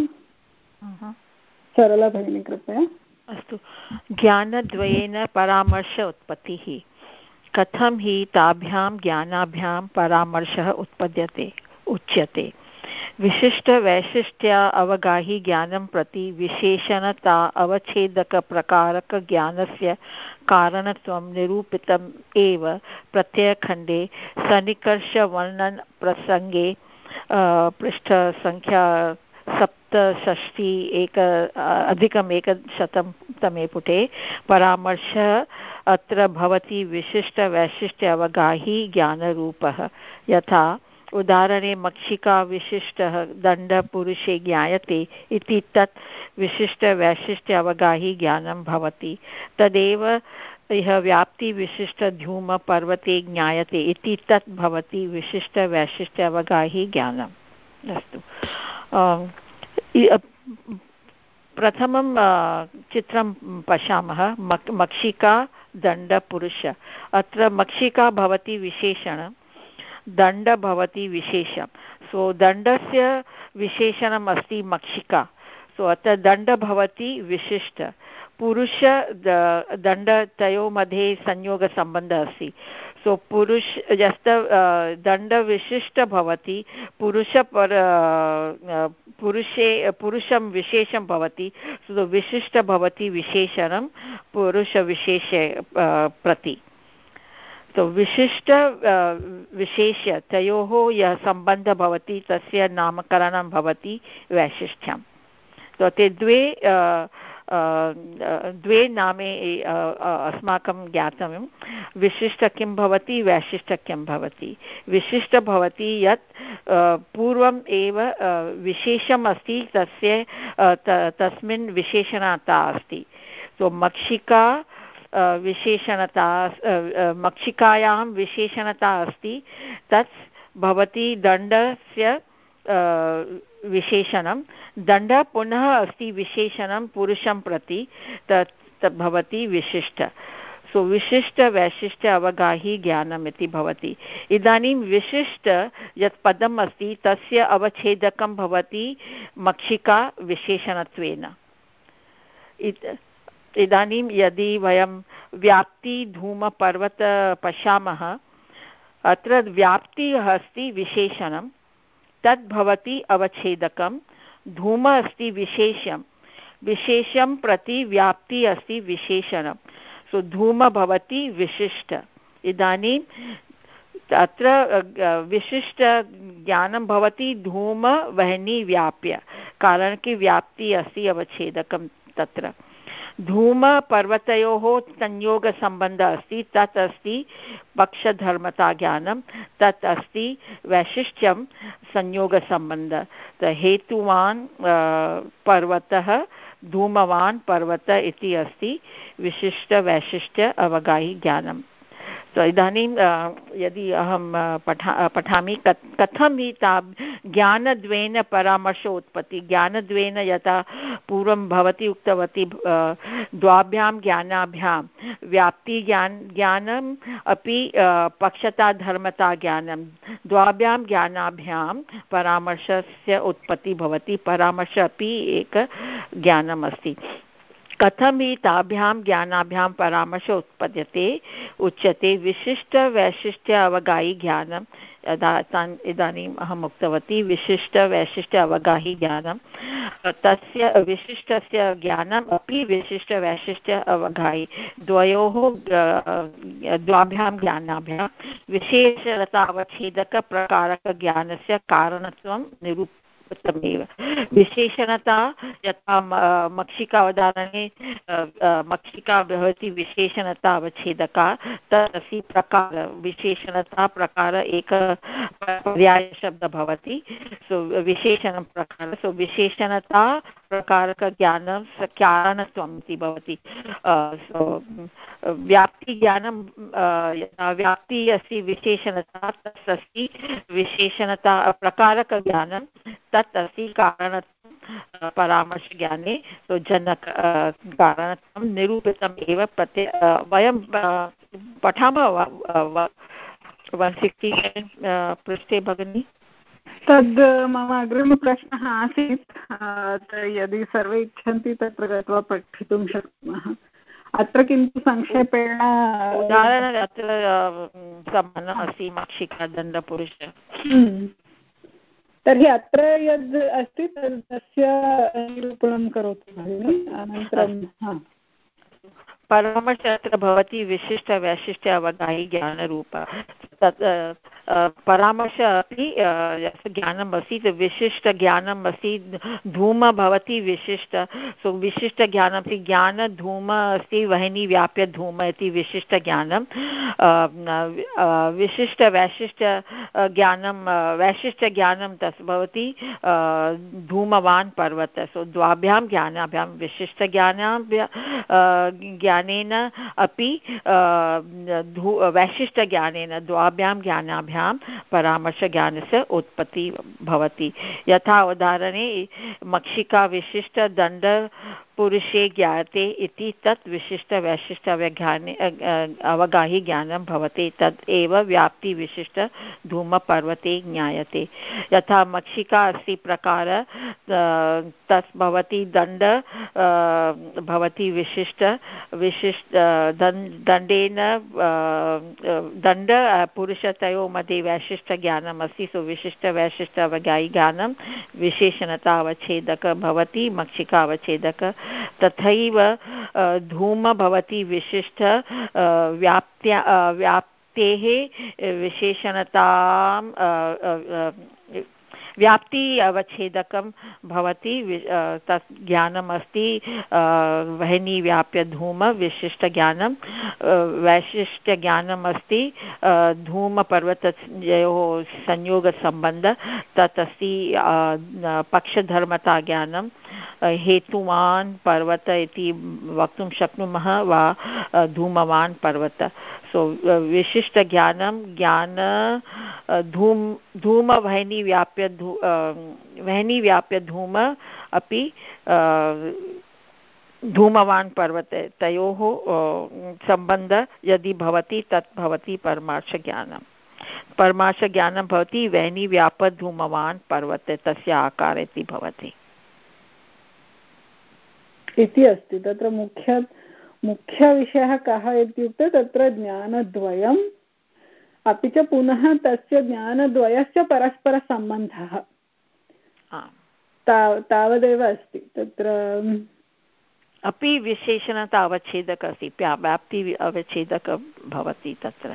सरला भगिनी कृपया। अस्तु। ज्ञानद्वयेन परामर्श उत्पत्तिः। कथं हि ताभ्यां ज्ञानाभ्यां परामर्शः उत्पद्यते उच्यते। विशिष्टवैशिष्ट्य अवगाही ज्ञानं प्रति विशेषणता अवच्छेदकप्रकारकज्ञानस्य कारणत्वं निरूपितम् एव प्रत्ययखण्डे सन्निकर्षवर्णनप्रसङ्गे पृष्ठसङ्ख्या सप्तषष्टि एक अधिकम् एकशतं तमे पुटे परामर्शः अत्र भवति विशिष्टवैशिष्ट्य अवगाही ज्ञानरूपः। यथा उदाहरणे मक्षिका विशिष्टः दण्डपुरुषे ज्ञायते इति तत् विशिष्टवैशिष्ट्य अवगाही ज्ञानं भवति। तदेव यः व्याप्तिविशिष्टधूमपर्वते ज्ञायते इति तत् भवति विशिष्टवैशिष्ट्य अवगाही ज्ञानम्। अस्तु। प्रथमं चित्रं पश्यामः। मक् मक्षिका दण्डपुरुष। अत्र मक्षिका भवति विशेषणं, दण्ड भवति विशेषं। सो दण्डस्य विशेषणम् अस्ति मक्षिका। सो अत्र दण्ड भवति विशिष्ट। पुरुष दण्ड तयोः मध्ये संयोगसम्बन्धः अस्ति। सो पुरुष यस्त दण्डविशिष्ट भवति पुरुष पर पुरुषे पुरुषं विशेषं भवति। सो विशिष्ट भवति विशेषणं पुरुषविशेषे प्रति। तो विशिष्ट विशेष्य तयोः यः सम्बन्धः भवति तस्य नामकरणं भवति वैशिष्ट्यं। तो ते द्वे द्वे नामे अस्माकं ज्ञातव्यं। विशिष्ट किं भवति, वैशिष्ट्य किं भवति। विशिष्ट भवति यत् पूर्वम् एव विशेषम् अस्ति, तस्य तस्मिन् विशेषणता अस्ति। तो मक्षिका विशेषणता मक्षिकायां विशेषणता अस्ति, तत् भवति दण्डस्य विशेषणं। दण्ड पुनः अस्ति विशेषणं पुरुषं प्रति, तत् भवति विशिष्ट। सो विशिष्ट वैशिष्ट्य अवगाही ज्ञानम् इति भवति। इदानीं विशिष्ट यत् पदम् अस्ति तस्य अवच्छेदकं भवति मक्षिका विशेषणत्वेन। इदानीं यदि वयं व्याप्तिधूमपर्वत पश्यामः, अत्र व्याप्तिः अस्ति विशेषणं, तद् भवति अवच्छेदकं। धूम अस्ति विशेषं, विशेषं प्रति व्याप्ति अस्ति विशेषणं। सो धूम भवति विशिष्ट। इदानीं अत्र विशिष्ट ज्ञानं भवति धूम वह्नि व्याप्य, कारण कि व्याप्ति अस्ति अवच्छेदकं तत्र। धूम पर्वतयोः संयोगसम्बन्धः अस्ति, तत् अस्ति पक्षधर्मता ज्ञानं, तत् अस्ति वैशिष्ट्यं संयोगसम्बन्धः। हेतुवान् पर्वतः धूमवान् पर्वत इति अस्ति विशिष्ट वैशिष्ट्य अवगाही ज्ञानं। so इदानीं यदि अहं पठा पठामि कथं हि ता ज्ञानद्वयेन परामर्शोत्पत्ति ज्ञानद्वयेन यथा पूर्वं भवती उक्तवती द्वाभ्यां ज्ञानाभ्यां व्याप्तिज्ञान ज्ञानम् अपि पक्षता धर्मता ज्ञानं द्वाभ्यां ज्ञानाभ्यां परामर्शस्य उत्पत्तिः भवति परामर्श अपि एक ज्ञानम् अस्ति कथं हि ताभ्यां ज्ञानाभ्यां परामर्श उत्पद्यते उच्यते विशिष्टवैशिष्ट्य अवगाही ज्ञानं यदा इदानीम् अहम् उक्तवती विशिष्टवैशिष्ट्य अवगाही ज्ञानं तस्य विशिष्टस्य ज्ञानम् अपि विशिष्टवैशिष्ट्य अवगाही द्वयोः द्वाभ्यां ज्ञानाभ्यां विशेषतावच्छेदकप्रकारकज्ञानस्य कारणत्वं निरूप तमेव विशेषणता यथा मक्षिका उदाहरणे मक्षिका भवति विशेषणता अवच्छेदका तदसि प्रकार विशेषणता प्रकार एक पर्यायशब्दः भवति सो विशेषणं प्रकार सो विशेषणता प्रकारकज्ञानं कारणत्वम् इति भवति सो व्याप्तिज्ञानं व्याप्तिः अस्ति विशेषणता तस्ति विशेषणता प्रकारकज्ञानं तत् अस्ति कारणत्वं परामर्शज्ञाने सो जनक कारणत्वं निरूपितम् एव प्रत्य वयं पठामः वन् सिक्स्टि पृष्ठे भगिनी तद् मम अग्रिमप्रश्नः आसीत् यदि सर्वे इच्छन्ति तत्र गत्वा पठितुं शक्नुमः अत्र किन्तु संक्षेपेण उदाहरणम् अत्र समानम् अस्ति मक्षिका दण्डपुरुष तर्हि अत्र यद् अस्ति तद् तस्य निरूपणं करोतु भगिनि अनन्तरं परामर्श अत्र भवति विशिष्टवैशिष्ट्य अवगाही ज्ञानरूप तत् परामर्श अपि ज्ञानम् अस्ति विशिष्टज्ञानम् अस्ति धूम भवति विशिष्ट सो विशिष्टज्ञानम् अस्ति ज्ञानधूम अस्ति वह्नि व्याप्य धूम इति विशिष्टज्ञानं विशिष्टवैशिष्ट्य ज्ञानं वैशिष्ट्यज्ञानं तस् भवति धूमवान् पर्वत सो द्वाभ्यां ज्ञानाभ्यां विशिष्टज्ञानाभ्यां ज्ञानेन अपि वैशिष्ट्यज्ञानेन द्वाभ्यां ज्ञानाभ्यां परामर्शज्ञानस्य उत्पत्तिः भवति यथा उदाहरणे मक्षिका विशिष्टदण्ड पुरुषे ज्ञायते इति तत् विशिष्टवैशिष्ट्य अवगाने अवगाही ज्ञानं भवति तत् एव व्याप्तिविशिष्ट धूमपर्वते ज्ञायते यथा मक्षिका अस्ति प्रकार तत् भवति दण्ड भवति विशिष्ट विशिष्ट दण्डेन दण्ड पुरुषतयोः मध्ये वैशिष्ट्यज्ञानम् अस्ति सो विशिष्टवैशिष्ट्य अवगाही ज्ञानं विशेषणता अवच्छेदक भवति मक्षिका अवच्छेदक तथैव धूम भवति विशिष्ट व्याप्त्या व्याप्तेः विशेषणतां व्याप्ति अवच्छेदकं भवति तत् ज्ञानम् अस्ति वह्नि व्याप्य धूम विशिष्टज्ञानं वैशिष्ट्यज्ञानम् अस्ति धूमपर्वतयोः संयोगसम्बन्धः तत् अस्ति पक्षधर्मता ज्ञानं हेतुवान् पर्वत इति वक्तुं शक्नुमः वा धूमवान् पर्वत सो विशिष्टज्ञानं ज्ञान धूम धूम वह्नि व्याप्य धू वह्नि व्याप्य धूम अपि धूमवान् पर्वत तयोः सम्बन्धः यदि भवति तत् भवति परमार्थज्ञानं परमार्थज्ञानं भवति वह्नि व्याप्य धूमवान् पर्वत तस्य आकार इति भवति इति अस्ति तत्र मुख्य मुख्यविषयः कः इत्युक्ते तत्र ज्ञानद्वयम् अपि च पुनः तस्य ज्ञानद्वयस्य परस्परसम्बन्धः तावदेव अस्ति तत्र अपि विशेषणता अवच्छेदक अस्ति व्याप्ति अवच्छेदक भवति तत्र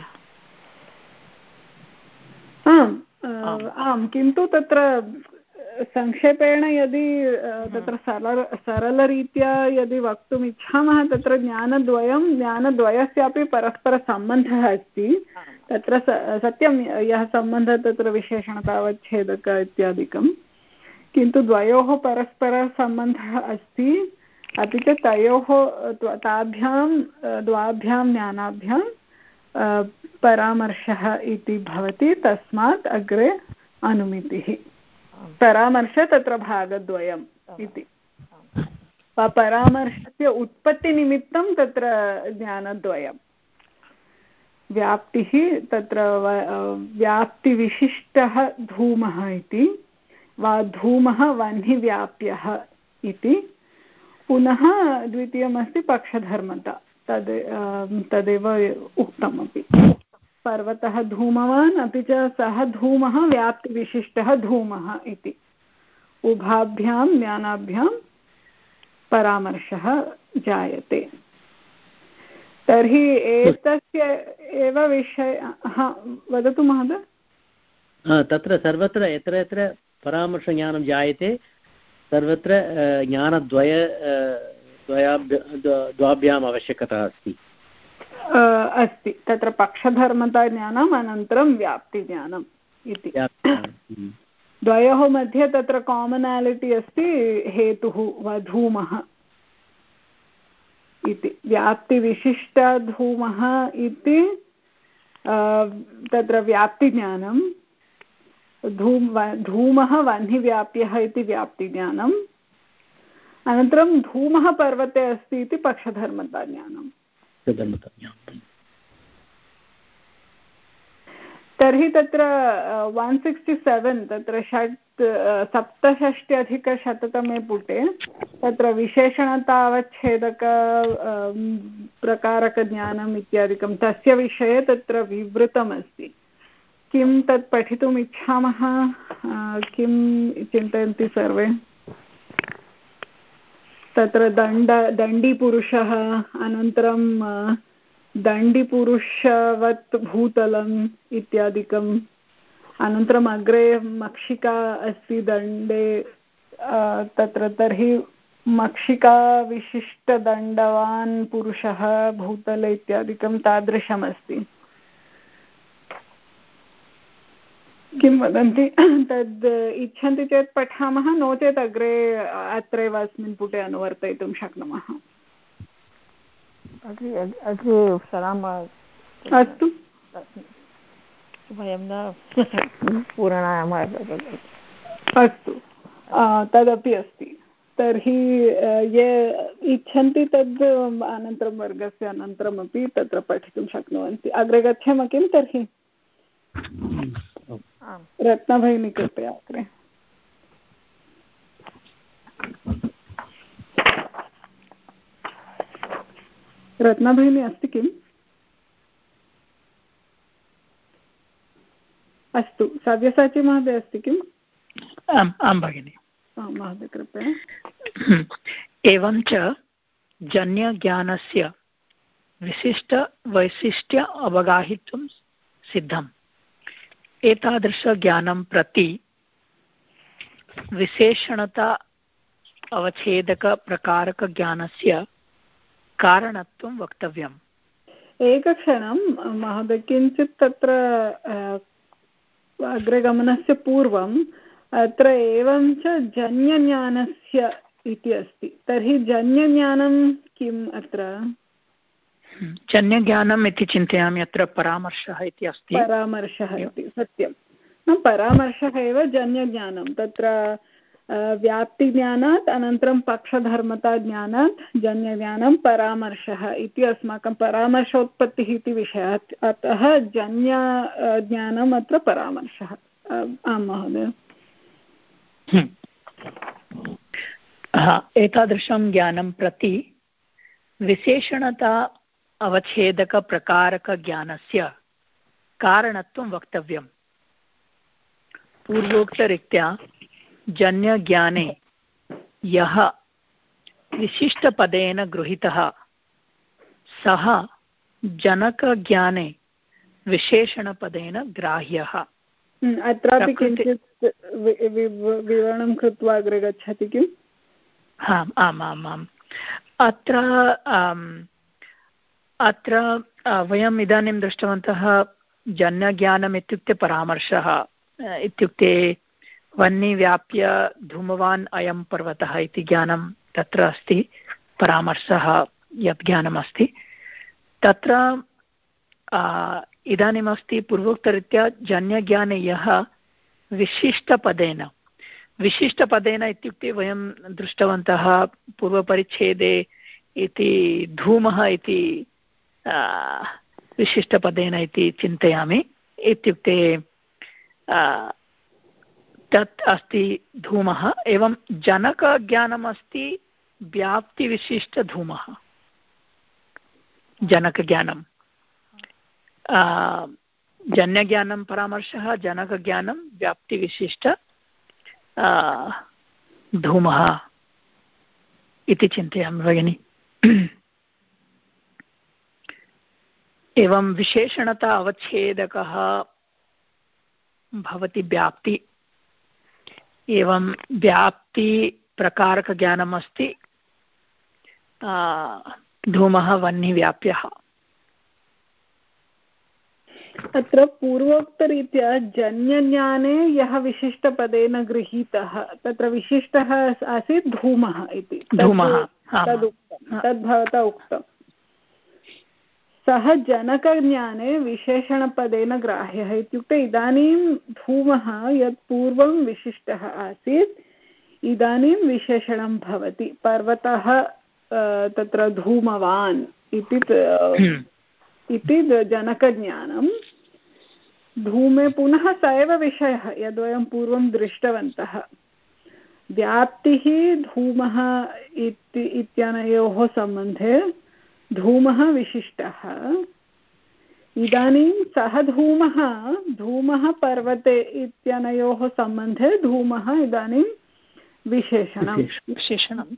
आम् आम् किन्तु तत्र संक्षेपेण यदि तत्र सरल सरलरीत्या यदि वक्तुम् इच्छामः तत्र ज्ञानद्वयं ज्ञानद्वयस्यापि परस्परसम्बन्धः अस्ति तत्र सत्यं यः सम्बन्धः तत्र विशेषणतावच्छेदक इत्यादिकं किन्तु द्वयोः परस्परसम्बन्धः अस्ति अपि च तयोः ताभ्यां द्वाभ्यां ज्ञानाभ्यां परामर्शः इति भवति, तस्मात् अग्रे अनुमितिः। परामर्श तत्र भागद्वयम् इति। परामर्शस्य उत्पत्तिनिमित्तं तत्र ज्ञानद्वयम्। व्याप्तिः तत्र व्याप्तिविशिष्टः धूमः इति वा धूमः वह्निव्याप्यः इति। पुनः द्वितीयमस्ति पक्षधर्मता, तद् तदेव उक्तमपि। पर्वतः धूमवान् अपि च सः धूमः व्याप्तिविशिष्टः धूमः इति। उभाभ्यां ज्ञानाभ्यां परामर्शः जायते। तर्हि एतस्य एव विषय हा वदतु महोदय। तत्र सर्वत्र यत्र यत्र परामर्शज्ञानं जायते सर्वत्र ज्ञानद्वय द्वाभ्याम् आवश्यकता अस्ति अस्ति तत्र पक्षधर्मता ज्ञानम् अनन्तरं व्याप्तिज्ञानम् इति। द्वयोः मध्ये तत्र कामनालिटी अस्ति हेतुः वा धूमः इति। व्याप्तिविशिष्टधूमः इति तत्र व्याप्तिज्ञानं, धूम धूमः वह्निव्याप्यः इति व्याप्तिज्ञानम्, अनन्तरं धूमः पर्वते अस्ति इति पक्षधर्मताज्ञानम्। तर्हि तत्र वन् सिक्स्टि सेवेन् तत्र षट् सप्तषष्ट्यधिकशततमे पुटे तत्र विशेषणतावच्छेदक प्रकारकज्ञानम् इत्यादिकं तस्य विषये तत्र विवृतमस्ति। किं तत् पठितुम् इच्छामः? किं चिन्तयन्ति सर्वे? तत्र दण्ड दण्डीपुरुषः, अनन्तरं दण्डीपुरुषवत् भूतलम् इत्यादिकम्, अनन्तरम् अग्रे मक्षिका अस्ति दण्डे तत्र। तर्हि मक्षिकाविशिष्टदण्डवान् पुरुषः भूतले इत्यादिकं तादृशमस्ति। किं वदन्ति? तद् इच्छन्ति चेत् पठामः, नो चेत् अग्रे अत्रैव अस्मिन् पुटे अनुवर्तयितुं शक्नुमः। अस्तु, वयं न पूर्णायामः। अस्तु, तदपि अस्ति। तर्हि ये इच्छन्ति तद् अनन्तरं वर्गस्य अनन्तरमपि तत्र पठितुं शक्नुवन्ति। अग्रे गच्छामः किं तर्हि? रत्नभगिनी कृपया अग्रे। रत्नभगिनी अस्ति किम्? अस्तु, सव्यसाची महोदय अस्ति किम्? आम् आं भगिनि। महोदय कृपया। एवं च जन्यज्ञानस्य विशिष्टवैशिष्ट्य अवगाहितुं सिद्धम्। एतादृशज्ञानं प्रति विशेषणता अवच्छेदकप्रकारकज्ञानस्य कारणत्वं वक्तव्यम्। एकक्षणं महोदय, किञ्चित् तत्र अग्रे गमनस्य पूर्वम् अत्र एवं च जन्यज्ञानस्य इति अस्ति। तर्हि जन्यज्ञानं किम् अत्र? जन्यज्ञानम् इति चिन्तयामि, अत्र परामर्शः इति अस्ति। परामर्शः इति सत्यं, परामर्शः एव जन्यज्ञानं। तत्र व्याप्तिज्ञानात् अनन्तरं पक्षधर्मताज्ञानात् जन्यज्ञानं परामर्शः इति अस्माकं परामर्शोत्पत्तिः इति विषयः। अतः जन्यज्ञानम् अत्र परामर्शः। आं महोदय। एतादृशं ज्ञानं प्रति विशेषणता अवच्छेदकप्रकारकज्ञानस्य कारणत्वं वक्तव्यम्। पूर्वोक्तरीत्या जन्यज्ञाने यः विशिष्टपदेन गृहीतः सः जनकज्ञाने विशेषणपदेन ग्राह्यः। अत्रापि किञ्चित् विवरणं कृत्वा अग्रे गच्छति किम्? आम् आम् आम् आम् अत्र अत्र वयम् इदानीं दृष्टवन्तः जन्यज्ञानम् इत्युक्ते परामर्शः इत्युक्ते वह्निव्याप्य धूमवान् अयं पर्वतः इति ज्ञानं तत्र अस्ति। परामर्शः यत् ज्ञानमस्ति तत्र इदानीमस्ति पूर्वोक्तरीत्या जन्यज्ञाने यः विशिष्टपदेन विशिष्टपदेन इत्युक्ते वयं दृष्टवन्तः पूर्वपरिच्छेदे इति धूमः इति विशिष्टपदेन इति चिन्तयामि। इत्युक्ते तत् अस्ति धूमः। एवं जनकज्ञानमस्ति व्याप्तिविशिष्टधूमः। जनकज्ञानं जन्यज्ञानं परामर्शः, जनकज्ञानं व्याप्तिविशिष्ट धूमः इति चिन्तयामि भगिनि। एवं विशेषणता अवच्छेदकः भवति व्याप्ति। एवं व्याप्तिप्रकारकज्ञानम् अस्ति धूमः वह्निव्याप्यः। अत्र पूर्वोक्तरीत्या जन्यज्ञाने यः विशिष्टपदेन गृहीतः तत्र विशिष्टः आसीत् धूमः इति तदुक्तं तद्भवता उक्तं। सः जनकज्ञाने विशेषणपदेन ग्राह्यः इत्युक्ते इदानीं धूमः यत् पूर्वं विशिष्टः आसीत् इदानीं विशेषणं भवति। पर्वतः तत्र धूमवान् इति इति जनकज्ञानं। धूमे पुनः स एव विषयः यद्वयं पूर्वं दृष्टवन्तः। व्याप्तिः धूमः इति इत्यनयोः सम्बन्धे धूमः विशिष्टः। इदानीं सः धूमः धूमः पर्वते इत्यनयोः सम्बन्धे धूमः इदानीं विशेषणं विशेषणं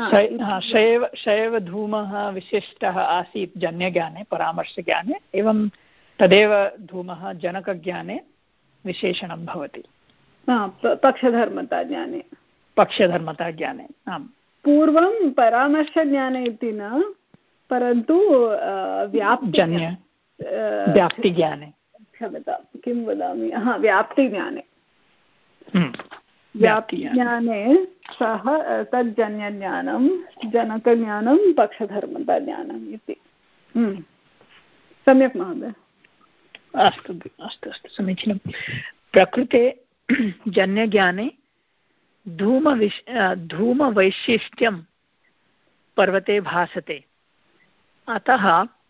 शैव धूमः विशिष्टः आसीत् जन्यज्ञाने परामर्शज्ञाने। एवं तदेव धूमः जनकज्ञाने विशेषणं भवति पक्षधर्मताज्ञाने पक्षधर्मताज्ञाने आम्। पूर्वं परामर्शज्ञाने इति न परन्तु व्याप्तिजन्य व्याप्तिज्ञाने क्षम्यतां किं वदामि हा व्याप्तिज्ञाने व्याप्तिज्ञाने सः तज्जन्यज्ञानं जनकज्ञानं पक्षधर्मताज्ञानम् इति। सम्यक् महोदय। अस्तु अस्तु अस्तु समीचीनं। प्रकृते जन्यज्ञाने धूमविश धूमवैशिष्ट्यं पर्वते भासते। अतः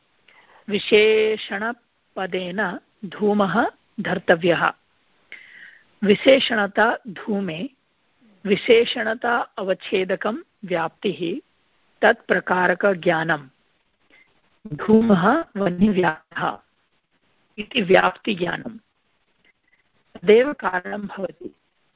विशेषणपदेन धूमः धर्तव्यः। विशेषणता धूमे विशेषणता अवच्छेदकं व्याप्तिः तत्प्रकारकज्ञानं धूमः वह्निव्याप्यः इति व्याप्तिज्ञानं तदेव कारणं भवति।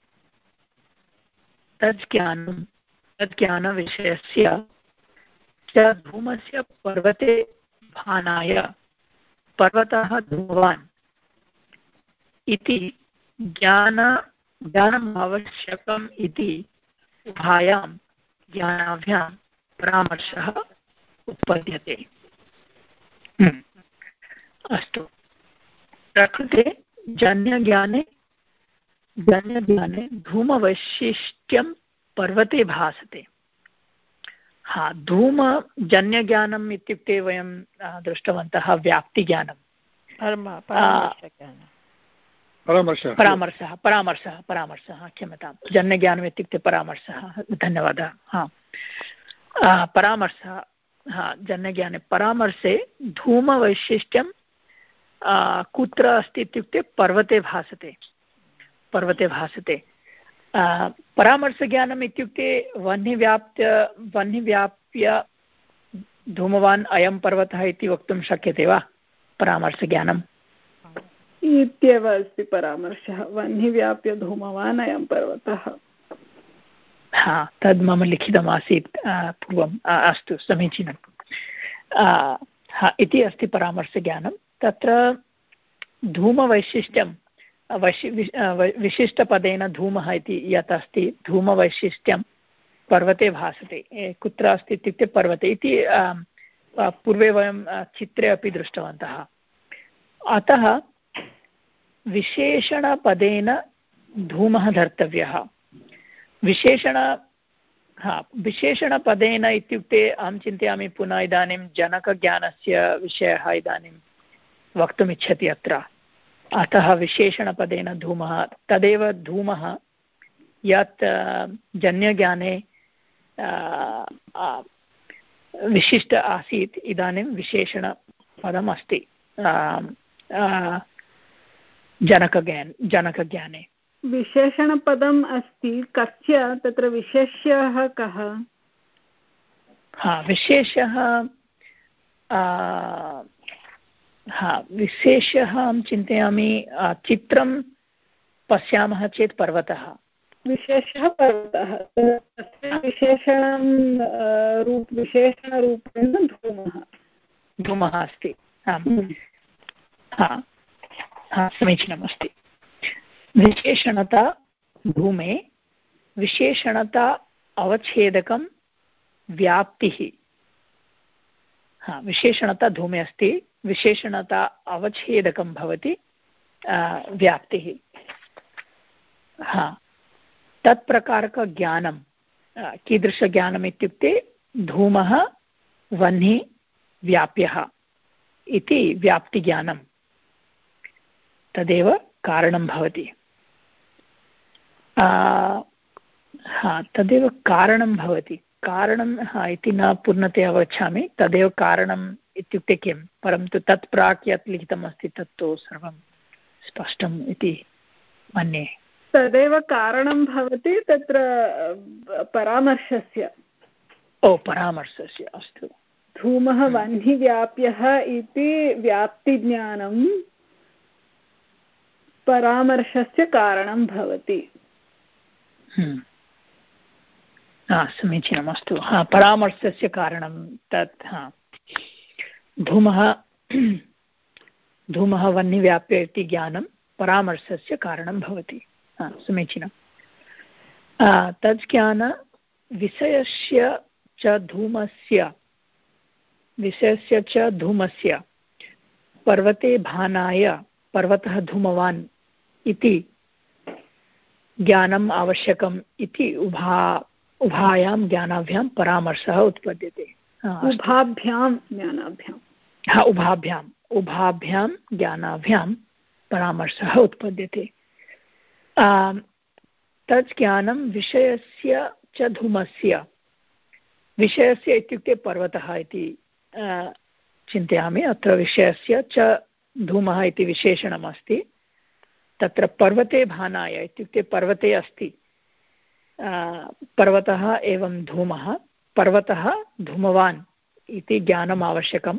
तज्ज्ञानं तज्ज्ञानविषयस्य च धूमस्य पर्वते भानाय पर्वतः धूमवान् इति ज्ञान ज्ञानम् आवश्यकम् इति उभायां ज्ञानाभ्यां परामर्शः उत्पद्यते। अस्तु। प्रकृते जन्यज्ञाने जन्यज्ञाने धूमवैशिष्ट्यं पर्वते भासते। हा धूमजन्यज्ञानम् इत्युक्ते वयं दृष्टवन्तः व्याप्तिज्ञानं परामर्शः परामर्शः परामर्शः परामर्शः क्षम्यतां जन्यज्ञानम् इत्युक्ते परामर्शः। धन्यवादः। हा परामर्शः हा जन्यज्ञाने परामर्शे धूमवैशिष्ट्यं कुत्र अस्ति इत्युक्ते पर्वते भासते पर्वते भासते। परामर्शज्ञानम् इत्युक्ते वह्निव्याप्य वह्निव्याप्य धूमवान् अयं पर्वतः इति वक्तुं शक्यते वा? परामर्शज्ञानम् इत्येव अस्ति परामर्शः वह्निव्याप्य धूमवान् अयं पर्वतः। हा तद् मम लिखितमासीत् पूर्वम्। अस्तु समीचीनं। हा इति अस्ति परामर्शज्ञानं। तत्र धूमवैशिष्ट्यं वैशि विशिष्टपदेन धूमः इति यत् अस्ति धूमवैशिष्ट्यं पर्वते भासते। कुत्र अस्ति इत्युक्ते पर्वते इति पूर्वे वयं चित्रे अपि दृष्टवन्तः। अतः विशेषणपदेन धूमः धर्तव्यः। विशेषण हा विशेषणपदेन इत्युक्ते अहं चिन्तयामि पुनः इदानीं जनकज्ञानस्य विषयः इदानीं वक्तुमिच्छति अत्र। अतः विशेषणपदेन धूमः, तदेव धूमः यत् जन्यज्ञाने विशिष्ट आसीत्, इदानीं विशेषणपदम् अस्ति जनकज्ञान जनकज्ञाने। विशेषणपदम् अस्ति, कस्य तत्र विशेष्यः कः? हा, विशेषः हा विशेषः अहं चिन्तयामि चित्रं पश्यामः चेत् पर्वतः विशेषः पर्वतः, तस्य विशेषणं रूप विशेषणरूपेण धूमः धूमः अस्ति। आम्, हा हा समीचीनम् अस्ति। विशेषणता धूमे, विशेषणता अवच्छेदकं व्याप्तिः। हा, विशेषणता धूमे अस्ति, विशेषणता अवच्छेदकं भवति व्याप्तिः। हा, तत्प्रकारकज्ञानं कीदृशज्ञानम् इत्युक्ते धूमः वह्निः व्याप्यः इति व्याप्तिज्ञानं, तदेव कारणं भवति। हा, तदेव कारणं भवति। कारणं हा इति न पूर्णतया अवगच्छामि, तदेव कारणम् इत्युक्ते किं, परन्तु तत् प्राक् यत् लिखितम् अस्ति तत्तु सर्वं स्पष्टम् इति मन्ये। तदेव कारणं भवति तत्र परामर्शस्य। ओ, परामर्शस्य, अस्तु। धूमः वह्निः व्याप्यः इति व्याप्तिज्ञानं परामर्शस्य कारणं भवति। समीचीनम्, अस्तु। हा, परामर्शस्य कारणं तत्। हा, धूमः धूमः वह्निः व्याप्य इति ज्ञानं परामर्शस्य कारणं भवति। हा, समीचीनं। तत् ज्ञान विषयस्य च धूमस्य विषयस्य च धूमस्य पर्वते भानाय पर्वतः धूमवान् इति ज्ञानम् आवश्यकम् इति उभा उभायां ज्ञानाभ्यां परामर्शः उत्पद्यते। उभाभ्यां ज्ञानाभ्यां हा उभाभ्याम् उभाभ्यां ज्ञानाभ्यां परामर्शः उत्पद्यते। तत् ज्ञानं विषयस्य च धूमस्य, विषयस्य इत्युक्ते पर्वतः इति चिन्तयामि। अत्र विषयस्य च धूमः इति विशेषणम् अस्ति। तत्र पर्वते भानाय इत्युक्ते पर्वते अस्ति पर्वतः एवं धूमः, पर्वतः धूमवान् इति ज्ञानम् आवश्यकम्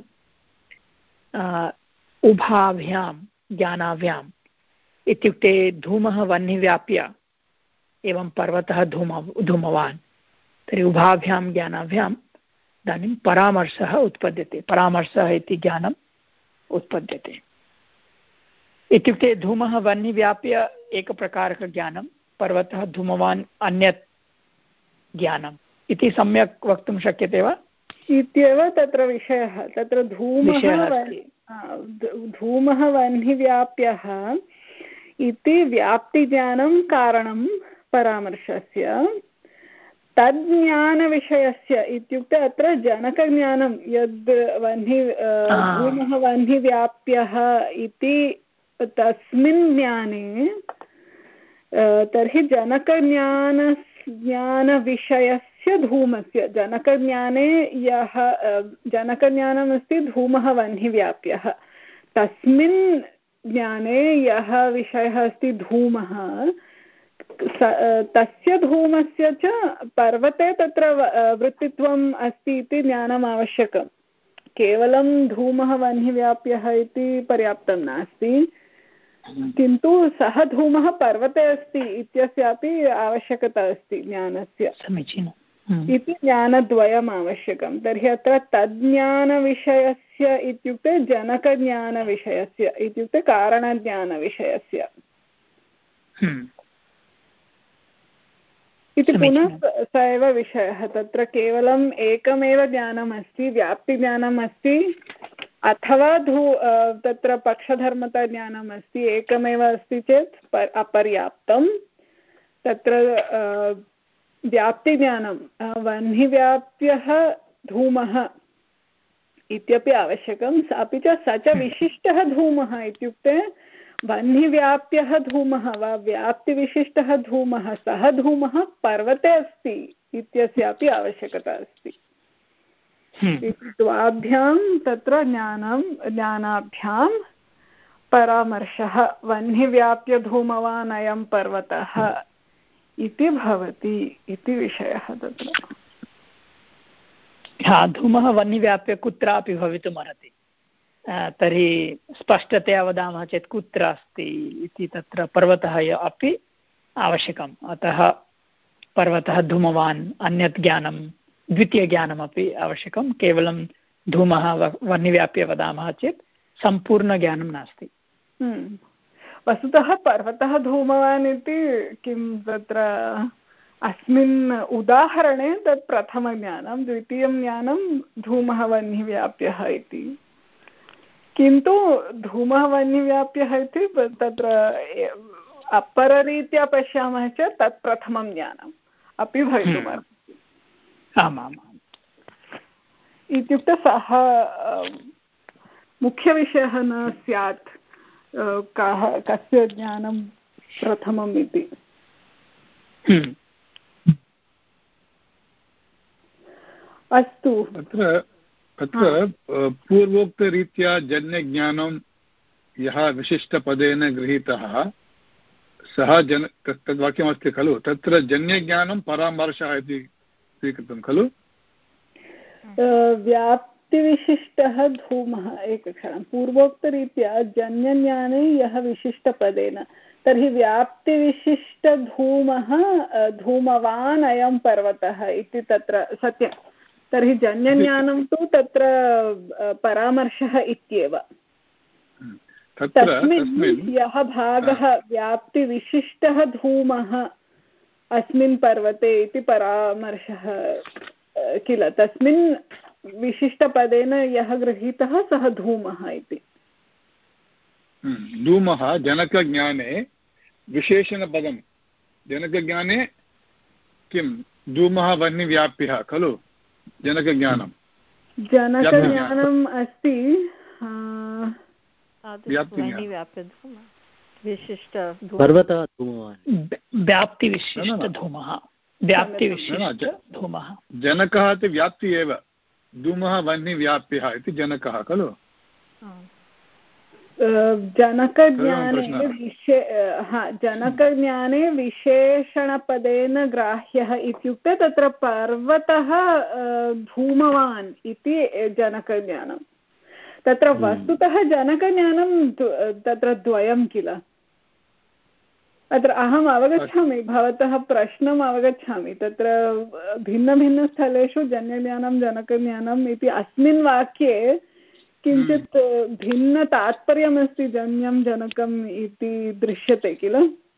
उभाभ्यां ज्ञानाभ्याम् इत्युक्ते धूमः वह्निः व्याप्य एवं पर्वतः धूम धूमवान्, तर्हि उभाभ्यां ज्ञानाभ्याम् इदानीं परामर्शः उत्पद्यते। परामर्शः इति ज्ञानम् उत्पद्यते इत्युक्ते धूमः वह्निः व्याप्य एकप्रकारकज्ञानं, पर्वतः धूमवान् अन्यत् ज्ञानम् इति सम्यक् वक्तुं शक्यते वा? इत्येव तत्र विषयः। तत्र धूमः धूमः वह्निः व्याप्यः इति व्याप्तिज्ञानं कारणं परामर्शस्य। तज्ज्ञानविषयस्य इत्युक्ते अत्र जनकज्ञानं यद् वह्निः धूमः वह्निः व्याप्यः इति तस्मिन् ज्ञाने, तर्हि जनकज्ञान ज्ञानविषयस्य धूमस्य, जनकज्ञाने यः जनकज्ञानमस्ति धूमः वह्निः व्याप्यः, तस्मिन् ज्ञाने यः विषयः अस्ति धूमः, तस्य धूमस्य च पर्वते तत्र वृत्तित्वम् अस्ति इति ज्ञानम् आवश्यकं। केवलं धूमः वह्निः व्याप्यः इति पर्याप्तं नास्ति, किन्तु सः धूमः पर्वते अस्ति इत्यस्यापि आवश्यकता अस्ति ज्ञानस्य। समीचीनम् इति ज्ञानद्वयम् आवश्यकं। तर्हि अत्र तज्ज्ञानविषयस्य इत्युक्ते जनकज्ञानविषयस्य इत्युक्ते कारणज्ञानविषयस्य इति पुनः स एव विषयः। तत्र केवलम् एकमेव ज्ञानम् अस्ति, व्याप्तिज्ञानम् अस्ति, अथवा धू तत्र पक्षधर्मता ज्ञानम् अस्ति, एकमेव अस्ति चेत् अपर्याप्तं। तत्र व्याप्तिज्ञानं वह्निः व्याप्यः धूमः इत्यपि आवश्यकम् अपि च स च विशिष्टः धूमः इत्युक्ते वह्निव्याप्यः धूमः वा व्याप्तिविशिष्टः धूमः सः धूमः पर्वते अस्ति इत्यस्यापि आवश्यकता अस्ति। द्वाभ्यां तत्र ज्ञानं ज्ञानाभ्यां परामर्शः वह्निव्याप्य धूमवान् अयं पर्वतः इति भवति इति विषयः तत्र। हा, धूमः वह्निव्याप्य कुत्रापि भवितुमर्हति, तर्हि स्पष्टतया वदामः चेत् कुत्र अस्ति इति तत्र पर्वतः अपि आवश्यकम्। अतः पर्वतः धूमवान् अन्यत् ज्ञानं द्वितीयज्ञानमपि आवश्यकं। केवलं धूमः वह्निव्याप्य वदामः चेत् सम्पूर्णज्ञानं नास्ति। वस्तुतः पर्वतः धूमवान् इति किं तत्र अस्मिन् उदाहरणे तत् प्रथमज्ञानं, द्वितीयं ज्ञानं धूमः वह्निव्याप्यः इति। किन्तु धूमः वह्निव्याप्यः इति तत्र अपररीत्या पश्यामः चेत् तत् प्रथमं ज्ञानम् अपि भवितुमर्हति। आमाम्, इत्युक्ते सः मुख्यविषयः न स्यात् कः कस्य ज्ञानं प्रथमम् इति। अस्तु, अत्र अत्र पूर्वोक्तरीत्या जन्यज्ञानं यः विशिष्टपदेन गृहीतः सः जन तद्वाक्यमस्ति खलु, तत्र जन्यज्ञानं परामर्शः इति स्वीकृतं खलु। व्याप्तिविशिष्टः धूमः, एकक्षणं, पूर्वोक्तरीत्या जन्यज्ञाने यः विशिष्टपदेन, तर्हि व्याप्तिविशिष्टधूमः धूमवान् अयं पर्वतः इति तत्र सत्यं। तर्हि जन्यज्ञानं तु तत्र परामर्शः इत्येव। तस्मिन् यः भागः व्याप्तिविशिष्टः धूमः अस्मिन् पर्वते इति परामर्शः किल, तस्मिन् विशिष्टपदेन यः गृहीतः सः धूमः इति। धूमः जनकज्ञाने विशेषणपदं, जनकज्ञाने किं धूमः वह्निव्याप्यः खलु जनकज्ञानं। जनकज्ञानम् अस्ति व्याप्तिविशिष्टधूमः, व्याप्तिविशिष्टधूमः। जनकः इति व्याप्ति एव, धूमः वह्निव्याप्यः इति जनकः खलु। जनकज्ञाने विशे हा जनकज्ञाने विशेषणपदेन ग्राह्यः इत्युक्ते तत्र पर्वतः धूमवान् इति जनकज्ञानं। तत्र वस्तुतः जनकज्ञानं तत्र द्वयं किल। अत्र अहम् अवगच्छामि, भवतः प्रश्नम् अवगच्छामि। तत्र भिन्नभिन्नस्थलेषु जन्यज्ञानं जनकज्ञानम् इति अस्मिन् वाक्ये किञ्चित् भिन्नतात्पर्यमस्ति जन्यं जनकम् इति दृश्यते किल।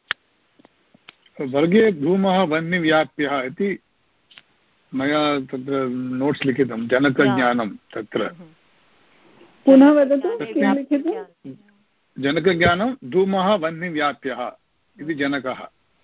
वर्गे धूमः वह्निव्याप्यः इति मया तत्र नोट्स् लिखितं, जनकज्ञानं तत्र पुनः वदतु किं लिखितं। जनकज्ञानं धूमः वह्निव्याप्यः इति जनकः।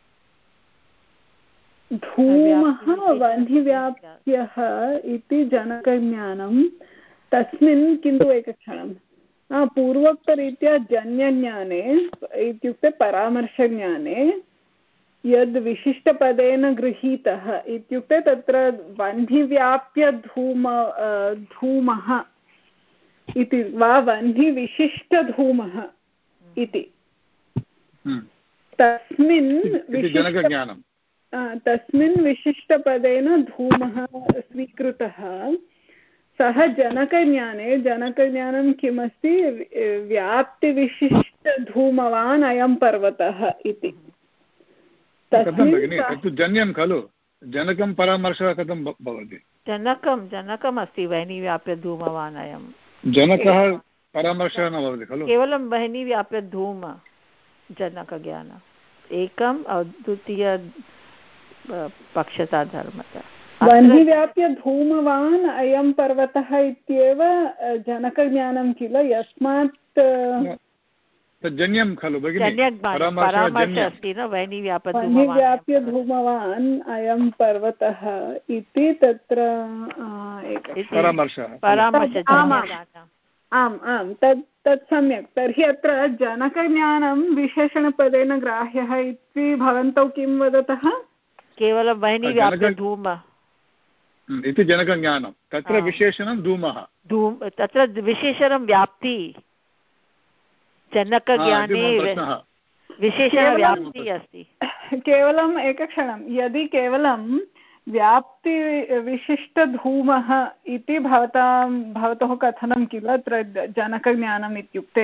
धूमः वह्निव्याप्यः इति जनकज्ञानं, तस्मिन् किन्तु एकक्षणं पूर्वोक्तरीत्या जन्यज्ञाने इत्युक्ते परामर्शज्ञाने यद् विशिष्टपदेन गृहीतः इत्युक्ते तत्र वह्निव्याप्य धूम धूमः इति वा वह्निविशिष्टधूमः इति, तस्मिन् जनकज्ञानं तस्मिन् विशिष्टपदेन धूमः स्वीकृतः। सः जनकज्ञाने, जनकज्ञानं किमस्ति, व्याप्तिविशिष्टधूमवान् अयं पर्वतः इति। तत्तु जन्यं खलु, जनकं परामर्शः कथं भवति। जनकं जनकम् अस्ति वह्निव्याप्य धूमवान् अयं। जनकः परामर्शः न भवति खलु, केवलं वह्निव्याप्य धूम जनकज्ञानम् एकं द्वितीय पक्षता धर्मता। वह्निव्याप्य धूमवान् अयं पर्वतः इत्येव जनकज्ञानं किल, यस्मात् तज्जन्यं खलु भगिनि अस्ति न वह्निव्याप्य धूमवान् अयं पर्वतः इति तत्र आम् आम् तत् तत् सम्यक्। तर्हि अत्र जनकज्ञानं विशेषणपदेन ग्राह्यः इति भवन्तौ किं वदतः? केवलं वह्निव्याप्य धूम इति जनकज्ञानं, तत्र विशेषणं धूमः, धूम तत्र विशेषणं व्याप्ति, जनकज्ञाने विशेषणव्याप्तिः अस्ति। केवलम् एकक्षणं, यदि केवलं व्याप्तिविशिष्टधूमः इति भवतां भवतः कथनं किल अत्र जनकज्ञानम् इत्युक्ते,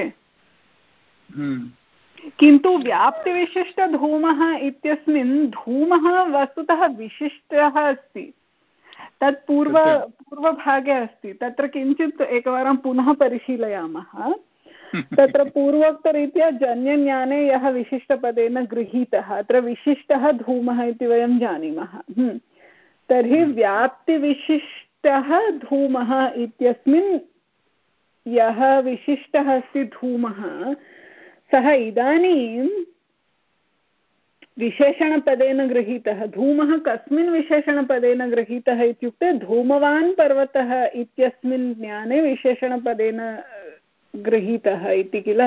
किन्तु व्याप्तिविशिष्टधूमः इत्यस्मिन् धूमः वस्तुतः विशिष्टः अस्ति, तत् पूर्व पूर्वभागे अस्ति। तत्र किञ्चित् एकवारं पुनः परिशीलयामः। तत्र पूर्वोक्तरीत्या जन्यज्ञाने यः विशिष्टपदेन गृहीतः, अत्र विशिष्टः धूमः इति वयं जानीमः। तर्हि व्याप्तिविशिष्टः धूमः इत्यस्मिन् यः विशिष्टः अस्ति धूमः, सः इदानीं विशेषणपदेन गृहीतः। धूमः कस्मिन् विशेषणपदेन गृहीतः इत्युक्ते धूमवान् पर्वतः इत्यस्मिन् ज्ञाने विशेषणपदेन गृहीतः इति किल।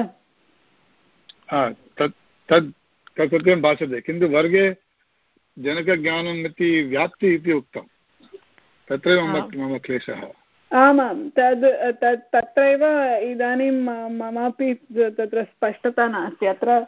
तत् तत् सत्यं भाषते, किन्तु वर्गे जनकज्ञानम् इति व्याप्ति इति उक्तं, तत्रैव मम क्लेशः। आमां तद् तत् तत्रैव इदानीं ममापि तत्र स्पष्टता नास्ति। अत्र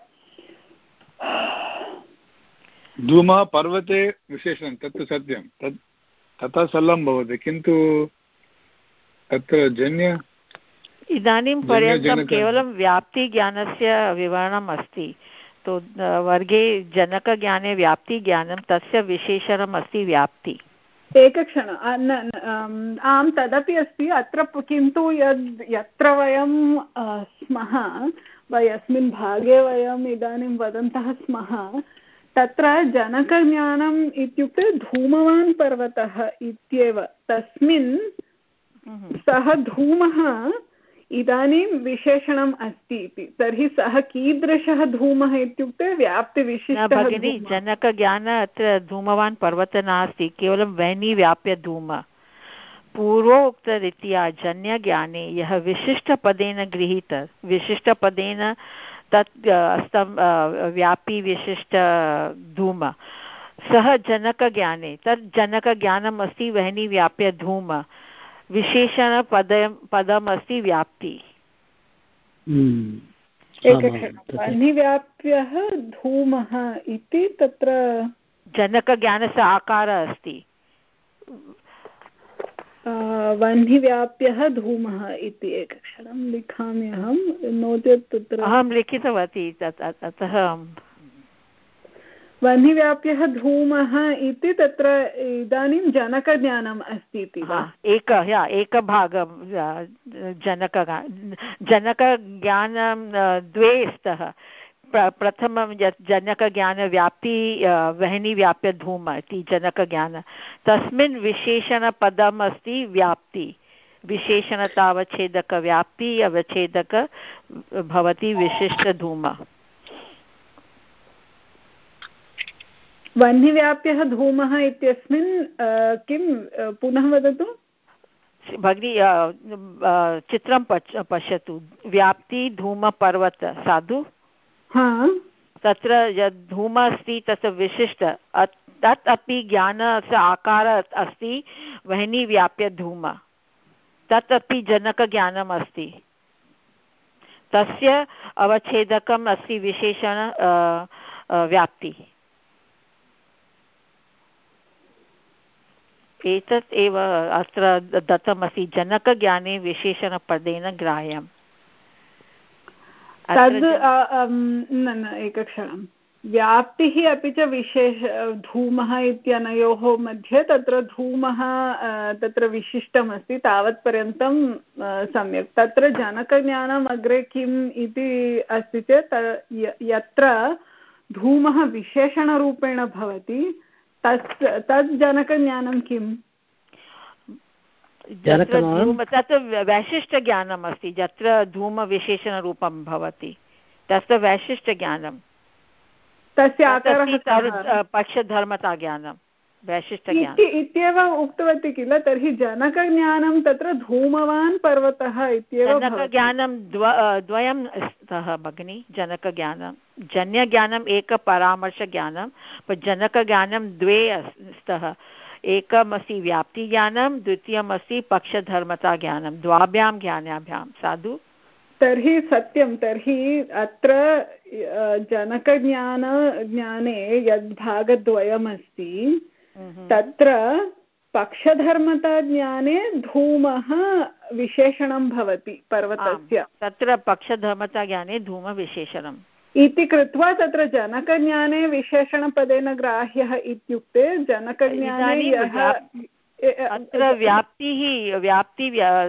धूमः पर्वते विशेषणं तत्तु सत्यं, तत् तथा सरलं भवति, किन्तु तत्र जन्य इदानीं पर्यन्तं केवलं व्याप्तिज्ञानस्य विवरणम् अस्ति। तो वर्गे जनकज्ञाने व्याप्तिज्ञानं, तस्य विशेषणम् अस्ति व्याप्ति। एकक्षणम्, आं तदपि अस्ति अत्र, किन्तु यद् यत्र वयं स्मः, यस्मिन् भागे वयम् इदानीं वदन्तः स्मः, तत्र जनकज्ञानम् इत्युक्ते धूमवान् पर्वतः इत्येव। तस्मिन् सः धूमः इदानीं विशेषणम् अस्ति इति। तर्हि सः कीदृशः धूमः इत्युक्ते व्याप्तिविशिष्टः। भगिनी, जनकज्ञान अत्र धूमवान् पर्वतः नास्ति, केवलं वह्निव्याप्य धूम। पूर्वोक्तरीत्या जन्यज्ञाने यः विशिष्टपदेन गृहीत, विशिष्टपदेन तत् अस्तं व्यापी विशिष्ट धूम, सः जनकज्ञाने तत् जनकज्ञानम् अस्ति वह्निव्याप्य धूम, विशेषणपदं पदम् अस्ति व्याप्ति। वह्निव्याप्यः धूमः इति तत्र जनकज्ञानस्य आकारः अस्ति। वह्निव्याप्यः धूमः इति एकक्षणं लिखामि अहं, नो चेत् तत्र अहं लिखितवती, अतः वह्निव्याप्यः धूमः इति तत्र इदानीं जनकज्ञानम् अस्ति इति वा? एकः या एकभागं जनक जनकज्ञानं द्वे स्तः। प्रथमं यत् जनकज्ञानव्याप्ति वह्निव्याप्य धूम इति जनकज्ञान, तस्मिन् विशेषणपदम् अस्ति व्याप्ति। विशेषणतावच्छेदकव्याप्ति अवच्छेदक भवति विशिष्टधूम। वह्निव्याप्यः धूमः इत्यस्मिन् किं पुनः वदतु भगिनी, चित्रं पश्यतु। व्याप्ति धूमपर्वत साधु, तत्र यद् धूमः अस्ति तस्य विशिष्ट तत् अपि ज्ञानस्य आकारः अस्ति वह्निव्याप्य धूम, तत् अपि जनकज्ञानम् अस्ति। तस्य अवच्छेदकम् अस्ति विशेषण व्याप्ति। एतत् एव अत्र दत्तमस्ति, जनकज्ञाने विशेषणपदेन ग्राह्यम्। तद् न न एकक्षणं, व्याप्तिः अपि च विशेष धूमः इत्यनयोः मध्ये तत्र धूमः तत्र विशिष्टमस्ति, तावत्पर्यन्तं सम्यक्। तत्र जनकज्ञानम् अग्रे किम् इति अस्ति चेत् यत्र धूमः विशेषणरूपेण भवति तत् तद् जनकज्ञानं किम्? तत्र वैशिष्ट्यज्ञानम् अस्ति, यत्र धूमविशेषणरूपं भवति That's the वैशिष्ट्यज्ञानं. तस्य आकारः पक्षधर्मताज्ञानं वैशिष्ट्यज्ञानम् इत्येव उक्तवती किल. तर्हि जनकज्ञानं तत्र धूमवान् पर्वतः इत्येव. जनकज्ञानं द्वयं स्तः भगिनि. जनकज्ञानं जन्यज्ञानम् एक परामर्शज्ञानं, जनकज्ञानं द्वे स्तः. एकमस्ति व्याप्तिज्ञानं, द्वितीयमस्ति पक्षधर्मताज्ञानं. द्वाभ्यां ज्ञानाभ्यां साधु. तर्हि सत्यं. तर्हि अत्र जनकज्ञान ज्ञाने यद्भागद्वयमस्ति तत्र पक्षधर्मताज्ञाने धूमः विशेषणं भवति पर्वतस्य. तत्र पक्षधर्मताज्ञाने धूमविशेषणम् इति कृत्वा तत्र जनकज्ञाने विशेषणपदेन ग्राह्यः इत्युक्ते जनकज्ञाने अत्र व्याप्तिः व्याप्ति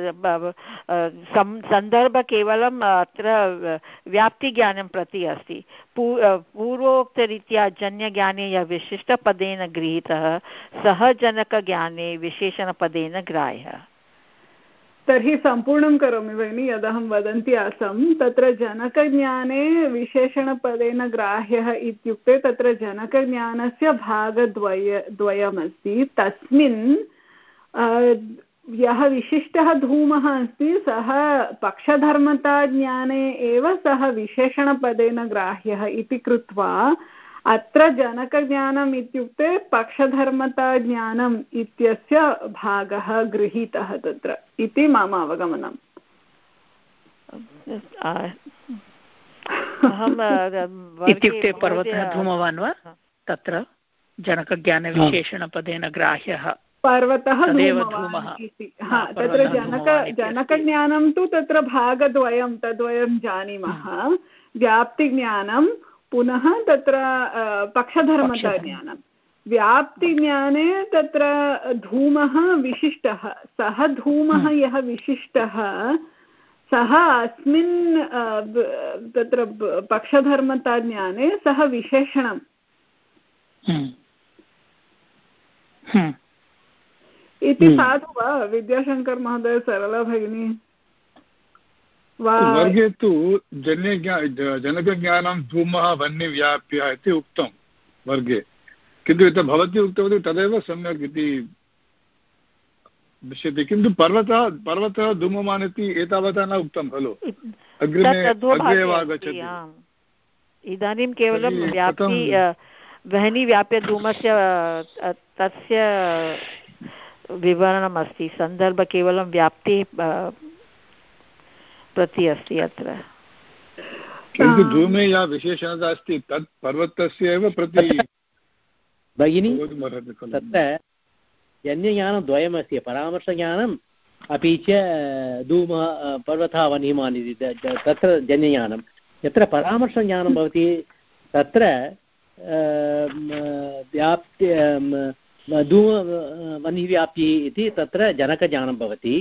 सन्दर्भ केवलम् अत्र व्याप्तिज्ञानं प्रति अस्ति. पूर्वोक्तरीत्या जन्यज्ञाने यः विशिष्टपदेन गृहीतः सः जनकज्ञाने विशेषणपदेन ग्राह्यः. तर्हि सम्पूर्णं करोमि भगिनि. यदहं वदन्ती आसं तत्र जनकज्ञाने विशेषणपदेन ग्राह्यः इत्युक्ते तत्र जनकज्ञानस्य भागद्वय द्वयमस्ति. तस्मिन् यः विशिष्टः धूमः अस्ति सः पक्षधर्मताज्ञाने एव सः विशेषणपदेन ग्राह्यः इति कृत्वा अत्र जनकज्ञानम् इत्युक्ते पक्षधर्मताज्ञानम् इत्यस्य भागः गृहीतः तत्र इति मम अवगमनम्. इत्युक्ते पर्वतः धूमवान् वा तत्र जनकज्ञानविशेषणपदेन ग्राह्यः पर्वतः धूमवान् इति. हा, तत्र जनक जनकज्ञानं तु तत्र भागद्वयं तद्वयं जानीमः. व्याप्तिज्ञानं पुनः तत्र पक्षधर्मताज्ञानं. व्याप्तिज्ञाने तत्र धूमः विशिष्टः. सः धूमः यः विशिष्टः सः अस्मिन् तत्र पक्षधर्मताज्ञाने सः विशेषणम् इति. साधु वा विद्याशङ्कर महोदय? सरला भगिनी? वर्गे तु जन्यज्ञा जनकज्ञानं धूमः वह्निव्याप्यः इति उक्तं वर्गे, किन्तु यत् भवती उक्तवती तदेव सम्यक् इति दृश्यते. किन्तु पर्वतः पर्वतः धूमवान् इति एतावता न उक्तं खलु, अग्रिमे अग्रे एव आगच्छति. इदानीं केवलं व्याप्ति वह्निव्याप्य धूमस्य तस्य विवरणमस्ति. सन्दर्भ केवलं व्याप्ति प्रति अस्ति अत्र. किन्तु धूमे या विशेषणता अस्ति तत् पर्वतस्य एव प्रति भगिनी. तत्र जन्यज्ञानद्वयमस्ति, परामर्शज्ञानम् अपि च धूमः पर्वतः वह्निमान् इति तत्र जन्यज्ञानं. यत्र परामर्शज्ञानं भवति तत्र व्याप्ति धूम वह्निव्याप्तिः इति तत्र जनकज्ञानं भवति.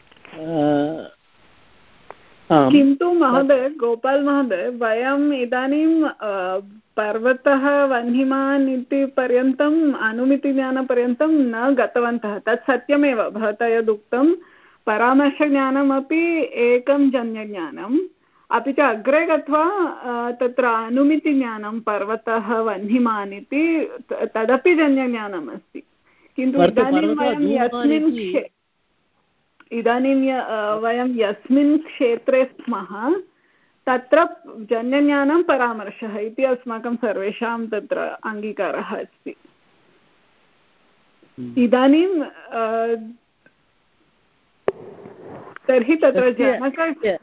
किन्तु महोदय, गोपाल महोदय, वयम् इदानीं पर्वतः वह्निमान् इति पर्यन्तम् अनुमितिज्ञानपर्यन्तं न गतवन्तः. तत् सत्यमेव भवता यदुक्तं. परामर्शज्ञानमपि एकं जन्यज्ञानम्, अपि च अग्रे गत्वा तत्र अनुमितिज्ञानं पर्वतः वह्निमान् इति तदपि जन्यज्ञानम् अस्ति. किन्तु इदानीं वयं यस्मिन् क्षे इदानीं वयं यस्मिन् क्षेत्रे स्मः तत्र जन्यज्ञानं परामर्शः इति अस्माकं सर्वेषां तत्र अङ्गीकारः अस्ति. इदानीं तर्हि तत्र जनक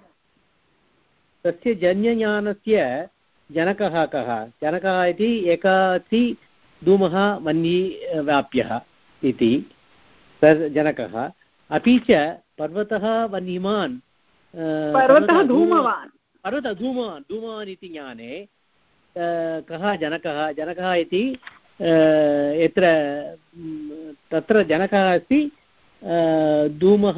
तस्य जन्यज्ञानस्य जनकः कः? जनकः इति एकाति धूमः वह्निव्याप्यः इति जनकः. अपि च पर्वतः वह्निमान् पर्वतः धूमवान् पर्वतः धूमवान् धूमवान् इति ज्ञाने कः जनकः? जनकः इति यत्र तत्र जनकः अस्ति धूमः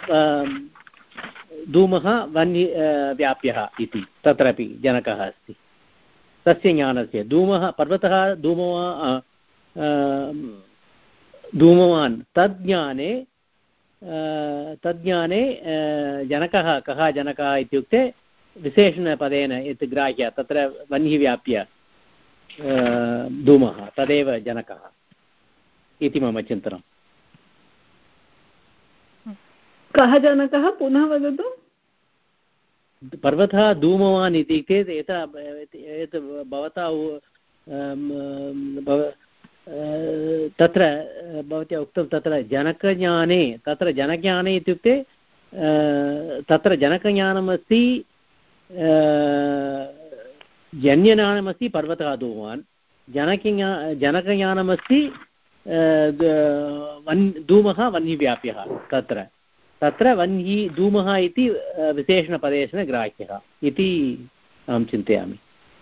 धूमः वह्नि व्याप्यः इति तत्रापि जनकः अस्ति. तस्य ज्ञानस्य धूमः पर्वतः धूमवा धूमवान् तज्ज्ञाने तज्ज्ञाने जनकः कः? जनकः इत्युक्ते विशेषणपदेन यत् ग्राह्य तत्र वह्निः व्याप्य धूमः तदेव जनकः इति मम चिन्तनम्। कः जनकः पुनः वदतु। पर्वतः धूमवान् इत्युक्ते यत् भवता तत्र भवत्या उक्तं तत्र जनकज्ञाने तत्र जनज्ञाने इत्युक्ते तत्र जनकज्ञानमस्ति जन्यज्ञानमस्ति पर्वतः धूमवान् जनकज्ञा जनकज्ञानमस्ति वन् धूमः वह्निव्याप्यः तत्र तत्र वह्निः धूमः इति विशेषणपदेशेन ग्राह्यः इति अहं चिन्तयामि।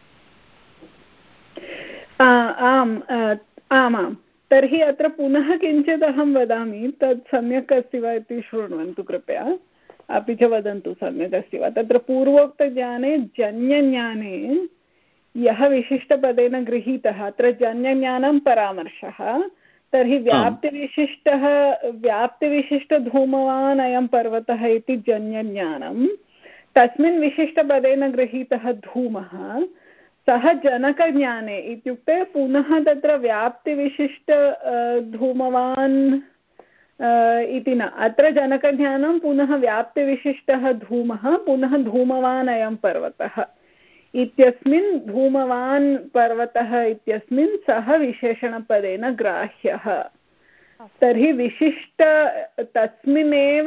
आम् आमां तर्हि अत्र पुनः किञ्चित् अहं वदामि तत् सम्यक् अस्ति वा इति शृण्वन्तु कृपया, अपि च वदन्तु सम्यक् अस्ति वा। तत्र पूर्वोक्तज्ञाने जन्यज्ञाने यः विशिष्टपदेन गृहीतः अत्र जन्यज्ञानं परामर्शः, तर्हि व्याप्तिविशिष्टः व्याप्तिविशिष्टधूमवान् अयं पर्वतः इति जन्यज्ञानं, तस्मिन् विशिष्टपदेन गृहीतः धूमः सः जनकज्ञाने इत्युक्ते पुनः तत्र व्याप्तिविशिष्ट धूमवान् इति न, अत्र जनकज्ञानं पुनः व्याप्तिविशिष्टः धूमः पुनः धूमवान् अयं पर्वतः इत्यस्मिन् धूमवान् पर्वतः इत्यस्मिन् सः विशेषणपदेन ग्राह्यः। तर्हि विशिष्ट तस्मिन्नेव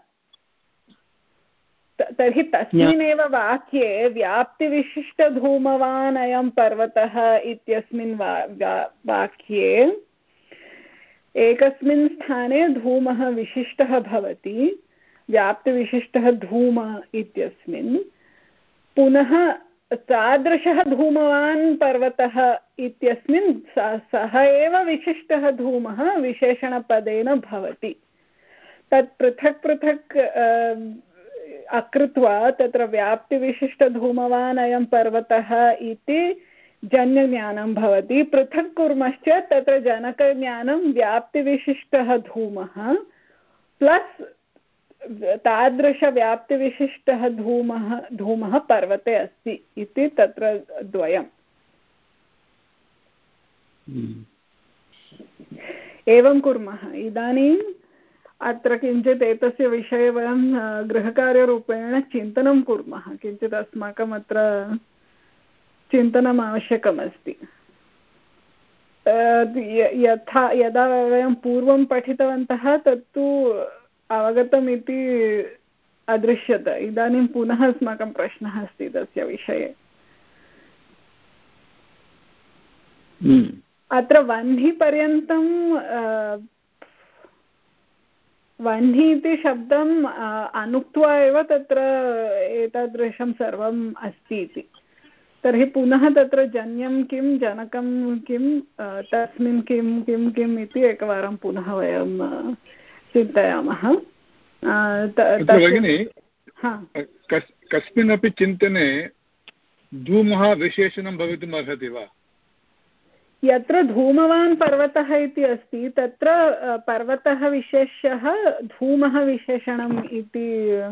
तर्हि तस्मिन्नेव वाक्ये व्याप्तिविशिष्टधूमवान् अयं पर्वतः इत्यस्मिन् वाक्ये एकस्मिन् स्थाने धूमः विशिष्टः भवति, व्याप्तिविशिष्टः धूम इत्यस्मिन् पुनः तादृशः धूमवान् पर्वतः इत्यस्मिन् सः एव विशिष्टः धूमः विशेषणपदेन भवति। तत् पृथक् पृथक् अकृत्वा तत्र व्याप्तिविशिष्टधूमवान् अयं पर्वतः इति जन्यज्ञानं भवति, पृथक् कुर्मश्चेत् तत्र जनकज्ञानं व्याप्तिविशिष्टः धूमः प्लस् तादृशव्याप्तिविशिष्टः धूमः धूमः पर्वते अस्ति इति तत्र द्वयम्। एवं कुर्मः। इदानीम् अत्र किञ्चित् एतस्य विषये वयं गृहकार्यरूपेण चिन्तनं कुर्मः, किञ्चित् अस्माकम् अत्र चिन्तनम् आवश्यकमस्ति। यथा यदा वयं पूर्वं पठितवन्तः तत्तु अवगतम् इति अदृश्यत, इदानीं पुनः अस्माकं प्रश्नः अस्ति तस्य विषये। अत्र वह्निपर्यन्तं वह्नि इति शब्दम् अनुक्त्वा एव तत्र एतादृशं सर्वम् अस्ति इति। तर्हि पुनः तत्र जन्यं किं जनकं किं तस्मिन् किं किं किम् इति एकवारं पुनः वयं चिन्तयामः। भगिनी, कस्मिन्नपि चिन्तने धूमः विशेषणं भवितुम् अर्हति वा? यत्र धूमवान् पर्वतः इति अस्ति तत्र पर्वतः विशेष्यः धूमः विशेषणम् इति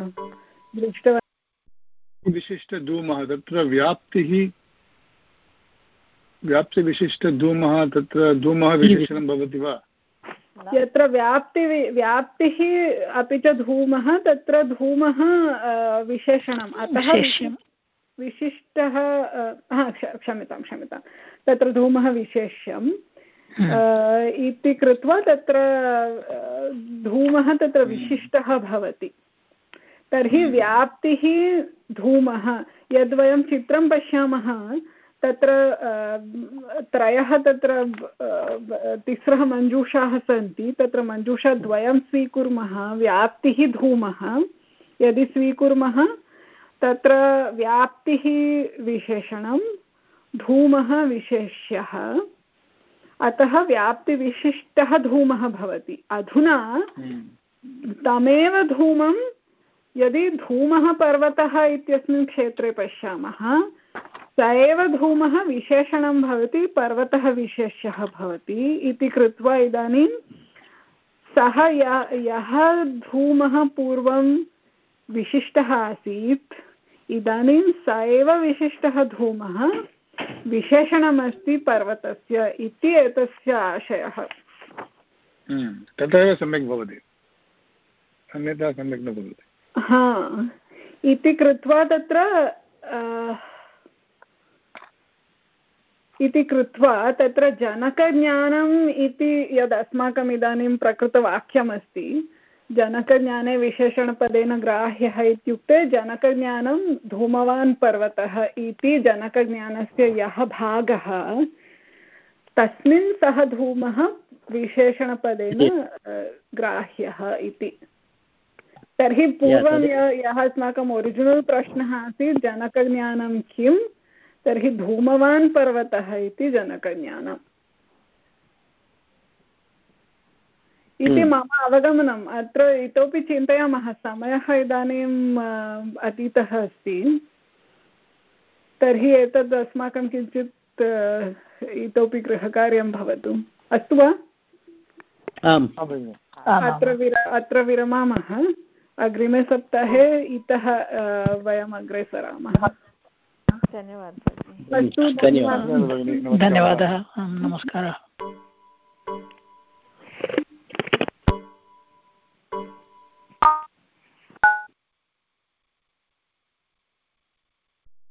दृष्टवान्। विशिष्टधूमः तत्र व्याप्तिः व्याप्तिविशिष्टधूमः तत्र धूमः विशेषणं भवति वा? यत्र व्याप्ति व्याप्तिः अपि च धूमः तत्र धूमः विशेषणम्, अतः विशिष्टः क्षम्यतां क्षम्यतां तत्र धूमः विशेष्यम् इति कृत्वा तत्र धूमः तत्र विशिष्टः भवति। तर्हि व्याप्तिः धूमः, यद्वयं चित्रं पश्यामः तत्र त्रयः तत्र तिस्रः मञ्जूषाः सन्ति, तत्र मञ्जूषाद्वयं स्वीकुर्मः, व्याप्तिः धूमः यदि स्वीकुर्मः तत्र व्याप्तिः विशेषणं धूमः विशेष्यः, अतः व्याप्तिविशिष्टः धूमः भवति। अधुना तमेव धूमं यदि धूमः पर्वतः इत्यस्मिन् क्षेत्रे पश्यामः स एव धूमः विशेषणं भवति, पर्वतः विशेष्यः भवति इति कृत्वा इदानीं सः यः धूमः पूर्वं विशिष्टः आसीत् इदानीं स एव विशिष्टः धूमः विशेषणमस्ति पर्वतस्य इति एतस्य आशयः। तथैव सम्यक् भवति, अन्यथा सम्यक् न भवति। हा इति कृत्वा तत्र इति कृत्वा तत्र जनकज्ञानम् इति यद् अस्माकम् इदानीं प्रकृतवाक्यमस्ति, जनकज्ञाने विशेषणपदेन ग्राह्यः इत्युक्ते जनकज्ञानं धूमवान् पर्वतः इति जनकज्ञानस्य यः भागः तस्मिन् सः धूमः विशेषणपदेन ग्राह्यः इति। तर्हि पूर्वं यः अस्माकम् ओरिजिनल् प्रश्नः आसीत् जनकज्ञानं किं, तर्हि धूमवान् पर्वतः इति जनकज्ञानम् इति मम अवगमनम्। अत्र इतोपि चिन्तयामः, समयः इदानीम् अतीतः अस्ति, तर्हि एतद् अस्माकं किञ्चित् इतोपि गृहकार्यं भवतु, अस्तु वा? अत्र विर अत्र विरमामः। अग्रिमे सप्ताहे इतः वयम् अग्रे सरामः। धन्यवादः। अस्तु, धन्यवादः, नमस्कारः।